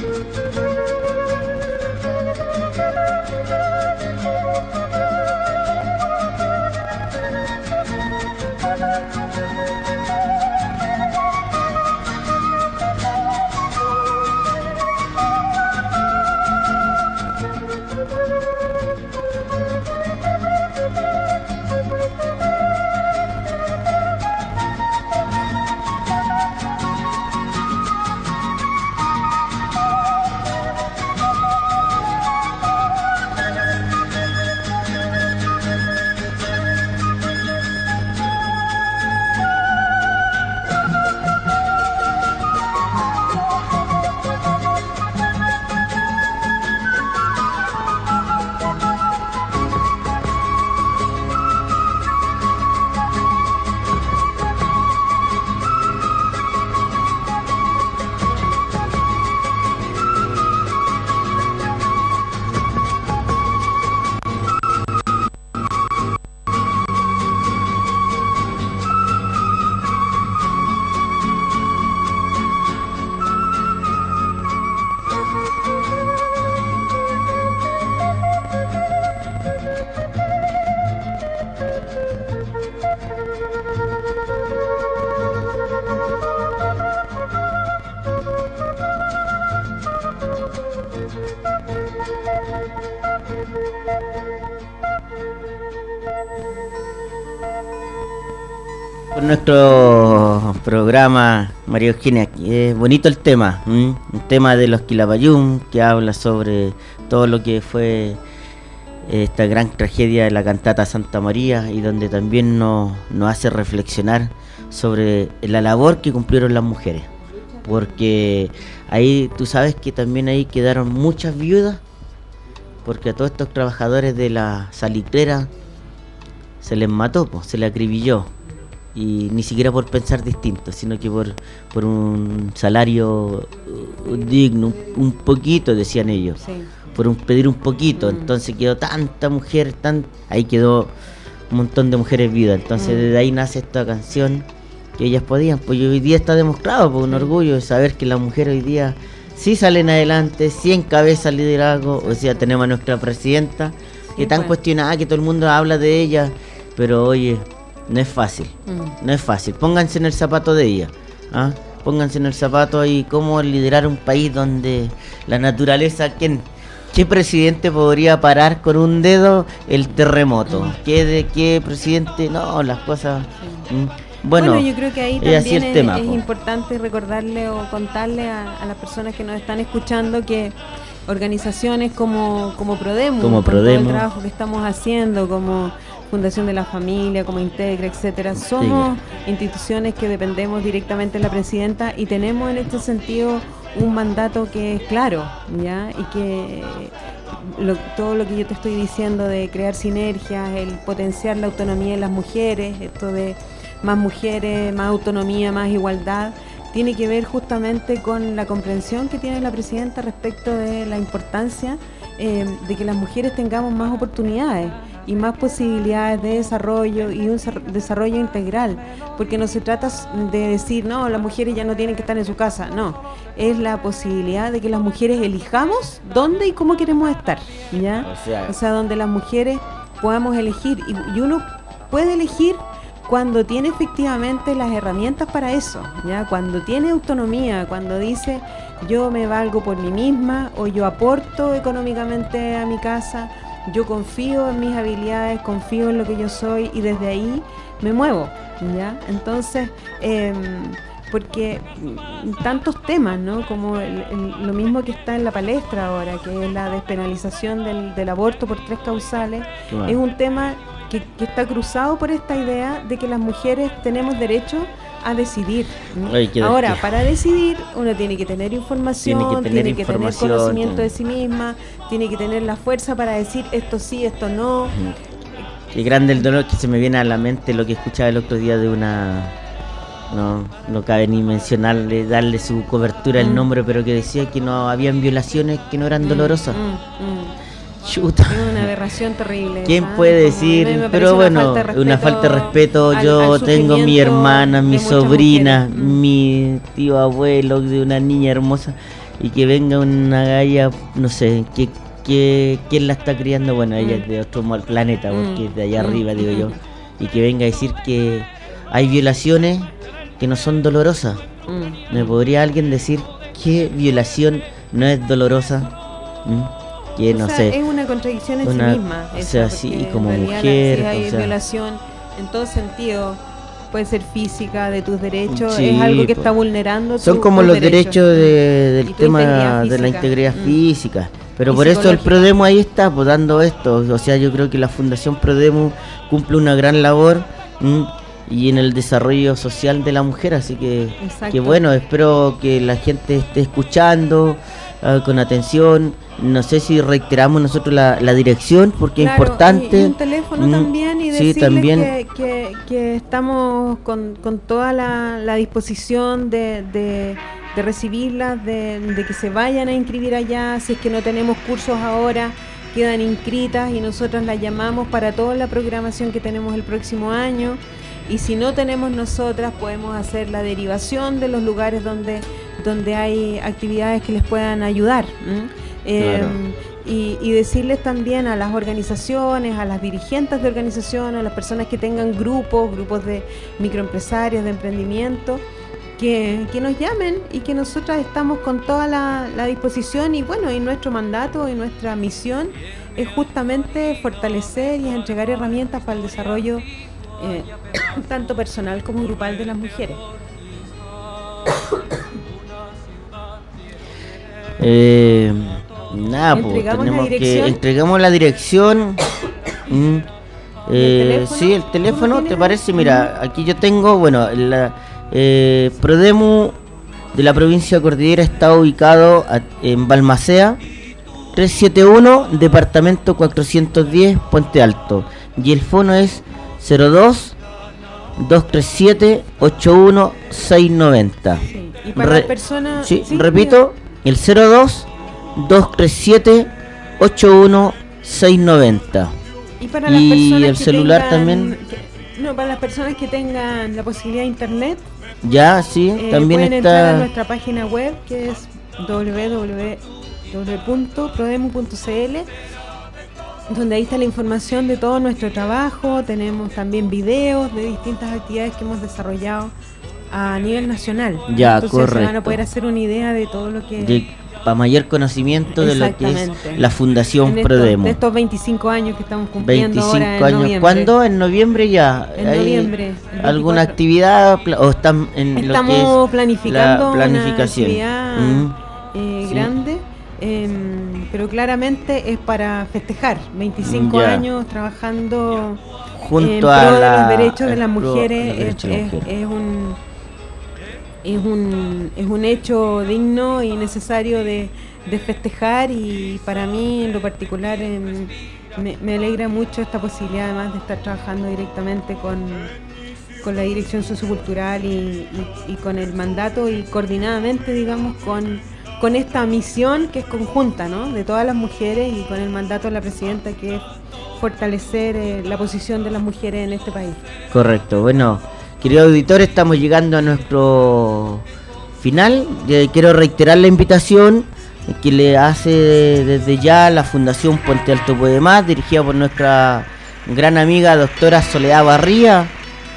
Con nuestro programa, María Eugenia, es bonito el tema, ¿m? Un tema de los Quilapayún que habla sobre todo lo que fue esta gran tragedia de la cantata Santa María, y donde también nos, nos hace reflexionar sobre la labor que cumplieron las mujeres, porque ahí tú sabes que también ahí quedaron muchas viudas, porque a todos estos trabajadores de la salitrera se les mató, pues, se les acribilló, y ni siquiera por pensar distinto, sino que por, por un salario uh, digno, un, un poquito, decían ellos, sí. por un, pedir un poquito, mm. entonces quedó tanta mujer, tan, ahí quedó un montón de mujeres viudas, entonces mm. desde ahí nace esta canción, que ellas podían, pues hoy día está demostrado, por un sí. orgullo de saber que las mujeres hoy día sí salen adelante, sí encabezan el liderazgo, o sea, tenemos a nuestra presidenta, que sí, tan bueno. cuestionada, que todo el mundo habla de ella, pero oye, no es fácil, mm. no es fácil, pónganse en el zapato de ella, ¿ah? pónganse en el zapato y cómo liderar un país donde la naturaleza, ¿quién? ¿Qué presidente podría parar con un dedo el terremoto? ¿Qué de qué presidente? No, las cosas... Mm, bueno, bueno, yo creo que ahí es también así el es, tema, es po. importante recordarle o contarle a, a las personas que nos están escuchando que organizaciones como, como Prodemu, Como con todo Prodemu. el trabajo que estamos haciendo, como Fundación de la Familia, como Integra, etcétera, somos instituciones que dependemos directamente de la presidenta y tenemos en este sentido un mandato que es claro, ¿ya? Y que lo, todo lo que yo te estoy diciendo de crear sinergias, el potenciar la autonomía de las mujeres, esto de más mujeres, más autonomía, más igualdad, tiene que ver justamente con la comprensión que tiene la presidenta respecto de la importancia eh, de que las mujeres tengamos más oportunidades y más posibilidades de desarrollo y un desarrollo integral, porque no se trata de decir, no, las mujeres ya no tienen que estar en su casa, no, es la posibilidad de que las mujeres elijamos dónde y cómo queremos estar, ¿ya? O sea, O sea, donde las mujeres podamos elegir y, y uno puede elegir cuando tiene efectivamente las herramientas para eso, ¿ya? Cuando tiene autonomía, cuando dice yo me valgo por mí misma o yo aporto económicamente a mi casa, yo confío en mis habilidades, confío en lo que yo soy y desde ahí me muevo, ¿ya? Entonces, eh, porque tantos temas, ¿no? Como el, el, lo mismo que está en la palestra ahora, que es la despenalización del, del aborto por tres causales, claro. Es un tema que, que está cruzado por esta idea de que las mujeres tenemos derecho a decidir, ¿no? Ay, qué Ahora, desquía. para decidir uno tiene que tener información, Tiene que tener tiene que información, tener conocimiento tiene- de sí misma, tiene que tener la fuerza para decir esto sí, esto no. Qué grande el dolor, que se me viene a la mente lo que escuchaba el otro día de una... No, no cabe ni mencionarle, darle su cobertura el Mm. nombre, pero que decía que no habían violaciones que no eran Mm, dolorosas. mm, mm. Chuta. Es una aberración terrible. ¿Quién esa, puede como decir? a mí me parece Pero una bueno, falta de una falta de respeto. al- Yo al tengo mi sufrimiento hermana, mi de muchas sobrina, mujeres. Mm. mi tío abuelo, de una niña hermosa, y que venga una galla, no sé, que, que quién la está criando, bueno, ella Mm. es de otro mo- planeta, porque Mm. es de allá Mm. arriba, digo yo, Mm. y que venga a decir que hay violaciones que no son dolorosas. Mm. ¿Me podría alguien decir qué violación no es dolorosa? ¿Mm? Que no O sea, sé. es una contradicción en Una- sí misma. o esa, sea, porque sí, en como realidad la- mujer, si hay o sea- violación en todo sentido, puede ser física, de tus derechos, Sí, es algo que po. está vulnerando Son tu- como tus los derechos de- Y del tu tema integridad de la física. integridad Mm. física. Pero Y por eso el psicológica. Prodemu ahí está, pues dando esto. O sea, yo creo que la Fundación Prodemu cumple una gran labor mm, y en el desarrollo social de la mujer. Así que, Exacto. que bueno, espero que la gente esté escuchando ah, con atención. No sé si reiteramos nosotros la, la dirección, porque Claro, es importante. Y, y un teléfono Mm, también y sí, decirles también. Que, que, que estamos con, con toda la, la disposición de, de, de recibirlas, de, de que se vayan a inscribir allá, si es que no tenemos cursos ahora, quedan inscritas y nosotras las llamamos para toda la programación que tenemos el próximo año. Y si no tenemos nosotras, podemos hacer la derivación de los lugares donde, donde hay actividades que les puedan ayudar. ¿m? Eh, Claro. y, y decirles también a las organizaciones, a las dirigentes de organizaciones, a las personas que tengan grupos, grupos de microempresarios, de emprendimiento, que, que nos llamen y que nosotras estamos con toda la, la disposición y bueno, y nuestro mandato y nuestra misión es justamente fortalecer y entregar herramientas para el desarrollo eh, tanto personal como grupal de las mujeres. Eh, nada, pues ¿Entregamos la tenemos que dirección? entregamos la dirección. Mm, eh, teléfono? sí, el ¿Cómo teléfono, tiene? ¿te parece? Mira, aquí yo tengo, bueno, la eh, Prodemu de la provincia de Cordillera está ubicado a- en Balmaceda, trescientos setenta y uno, departamento cuatrocientos diez, Puente Alto. Y el fono es cero dos, dos tres siete, ocho uno seis nueve cero. Sí. Y para Re- las personas... Sí, sí, repito, el cero dos, dos tres siete, ocho uno seis nueve cero. Y para las Y personas el que celular tengan- también. que- no, para las personas que tengan la posibilidad de internet, Ya, sí, eh, también pueden entrar a está. nuestra página web que es doble u doble u doble u punto prodemu punto c l, donde ahí está la información de todo nuestro trabajo. Tenemos también videos de distintas actividades que hemos desarrollado a nivel nacional. Ya, Entonces correcto. se van a poder hacer una idea de todo lo que... De, para mayor conocimiento de lo que es Exactamente. la Fundación en estos, Prodemu. de estos veinticinco años que estamos cumpliendo veinticinco ahora en años. noviembre. ¿Cuándo? ¿En noviembre ya? En ¿Hay noviembre, el ¿Alguna veinticuatro? actividad pla- o están en Estamos lo que es planificando la planificación? una actividad Mm, eh, sí. grande, em, pero claramente es para festejar veinticinco Ya. años trabajando Junto en pro a de la, los derechos de en las pro de los mujeres. derechos Es, de las es- mujeres. es un es un es un hecho digno y necesario de, de festejar, y para mí en lo particular em, me, me alegra mucho esta posibilidad, además de estar trabajando directamente con con la dirección sociocultural y, y, y con el mandato, y coordinadamente, digamos, con, con esta misión que es conjunta, ¿no?, de todas las mujeres, y con el mandato de la presidenta, que es fortalecer eh, la posición de las mujeres en este país. Correcto. Bueno, queridos auditores, estamos llegando a nuestro final. Eh, quiero reiterar la invitación que le hace desde ya la Fundación Puente Alto Puede Más, dirigida por nuestra gran amiga doctora Soledad Barría.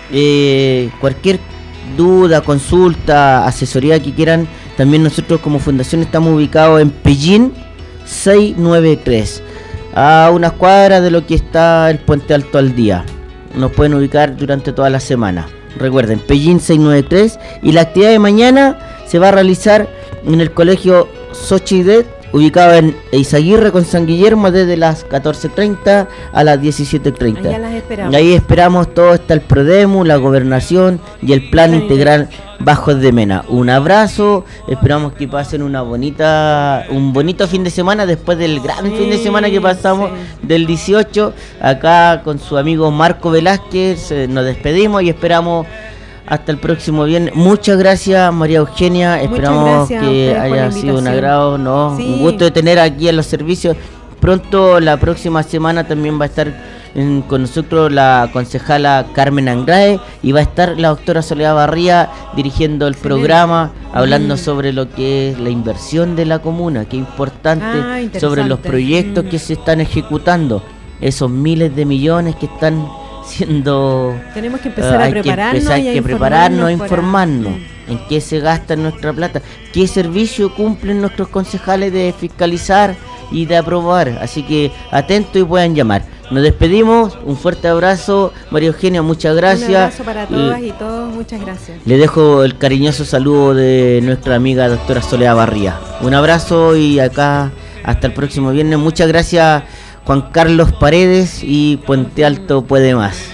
Eh, cualquier duda, consulta, asesoría que quieran, también nosotros como fundación estamos ubicados en Pellín seiscientos noventa y tres, a unas cuadras de lo que está el Puente Alto al Día. Nos pueden ubicar durante toda la semana. Recuerden, Pellín seiscientos noventa y tres, y la actividad de mañana se va a realizar en el colegio Xochitl, ubicado en Eizaguirre con San Guillermo, desde las catorce treinta a las diecisiete treinta. Allá las esperamos. Y ahí esperamos todo, está el Prodemu, la gobernación y el plan integral Bajos de Mena. Un abrazo, esperamos que pasen una bonita, un bonito fin de semana después del gran Sí, fin de semana que pasamos sí. del dieciocho. Acá con su amigo Marco Velázquez eh, nos despedimos y esperamos hasta el próximo viernes. Muchas gracias, María Eugenia. Muchas Esperamos gracias a que ustedes por la haya sido un invitación. agrado, ¿no? Sí. Un gusto de tener aquí en los servicios. Pronto, la próxima semana, también va a estar en- con nosotros la concejala Carmen Andrade, y va a estar la doctora Soledad Barría dirigiendo el Excelente. programa, hablando Mm. sobre lo que es la inversión de la comuna, que es importante, Ah, interesante. sobre los proyectos Mm. que se están ejecutando, esos miles de millones que están siendo... Tenemos que empezar Eh, a hay que prepararnos empezar, hay y a que prepararnos, a informarnos informarnos para- en qué se gasta nuestra plata, qué servicio cumplen nuestros concejales de fiscalizar y de aprobar. Así que atentos y puedan llamar. Nos despedimos, un fuerte abrazo, María Eugenia, muchas gracias. Un abrazo para todas Y y todos, muchas gracias. le dejo el cariñoso saludo de nuestra amiga doctora Soledad Barría. Un abrazo y acá hasta el próximo viernes. Muchas gracias, Juan Carlos Paredes, y Puente Alto Puede Más.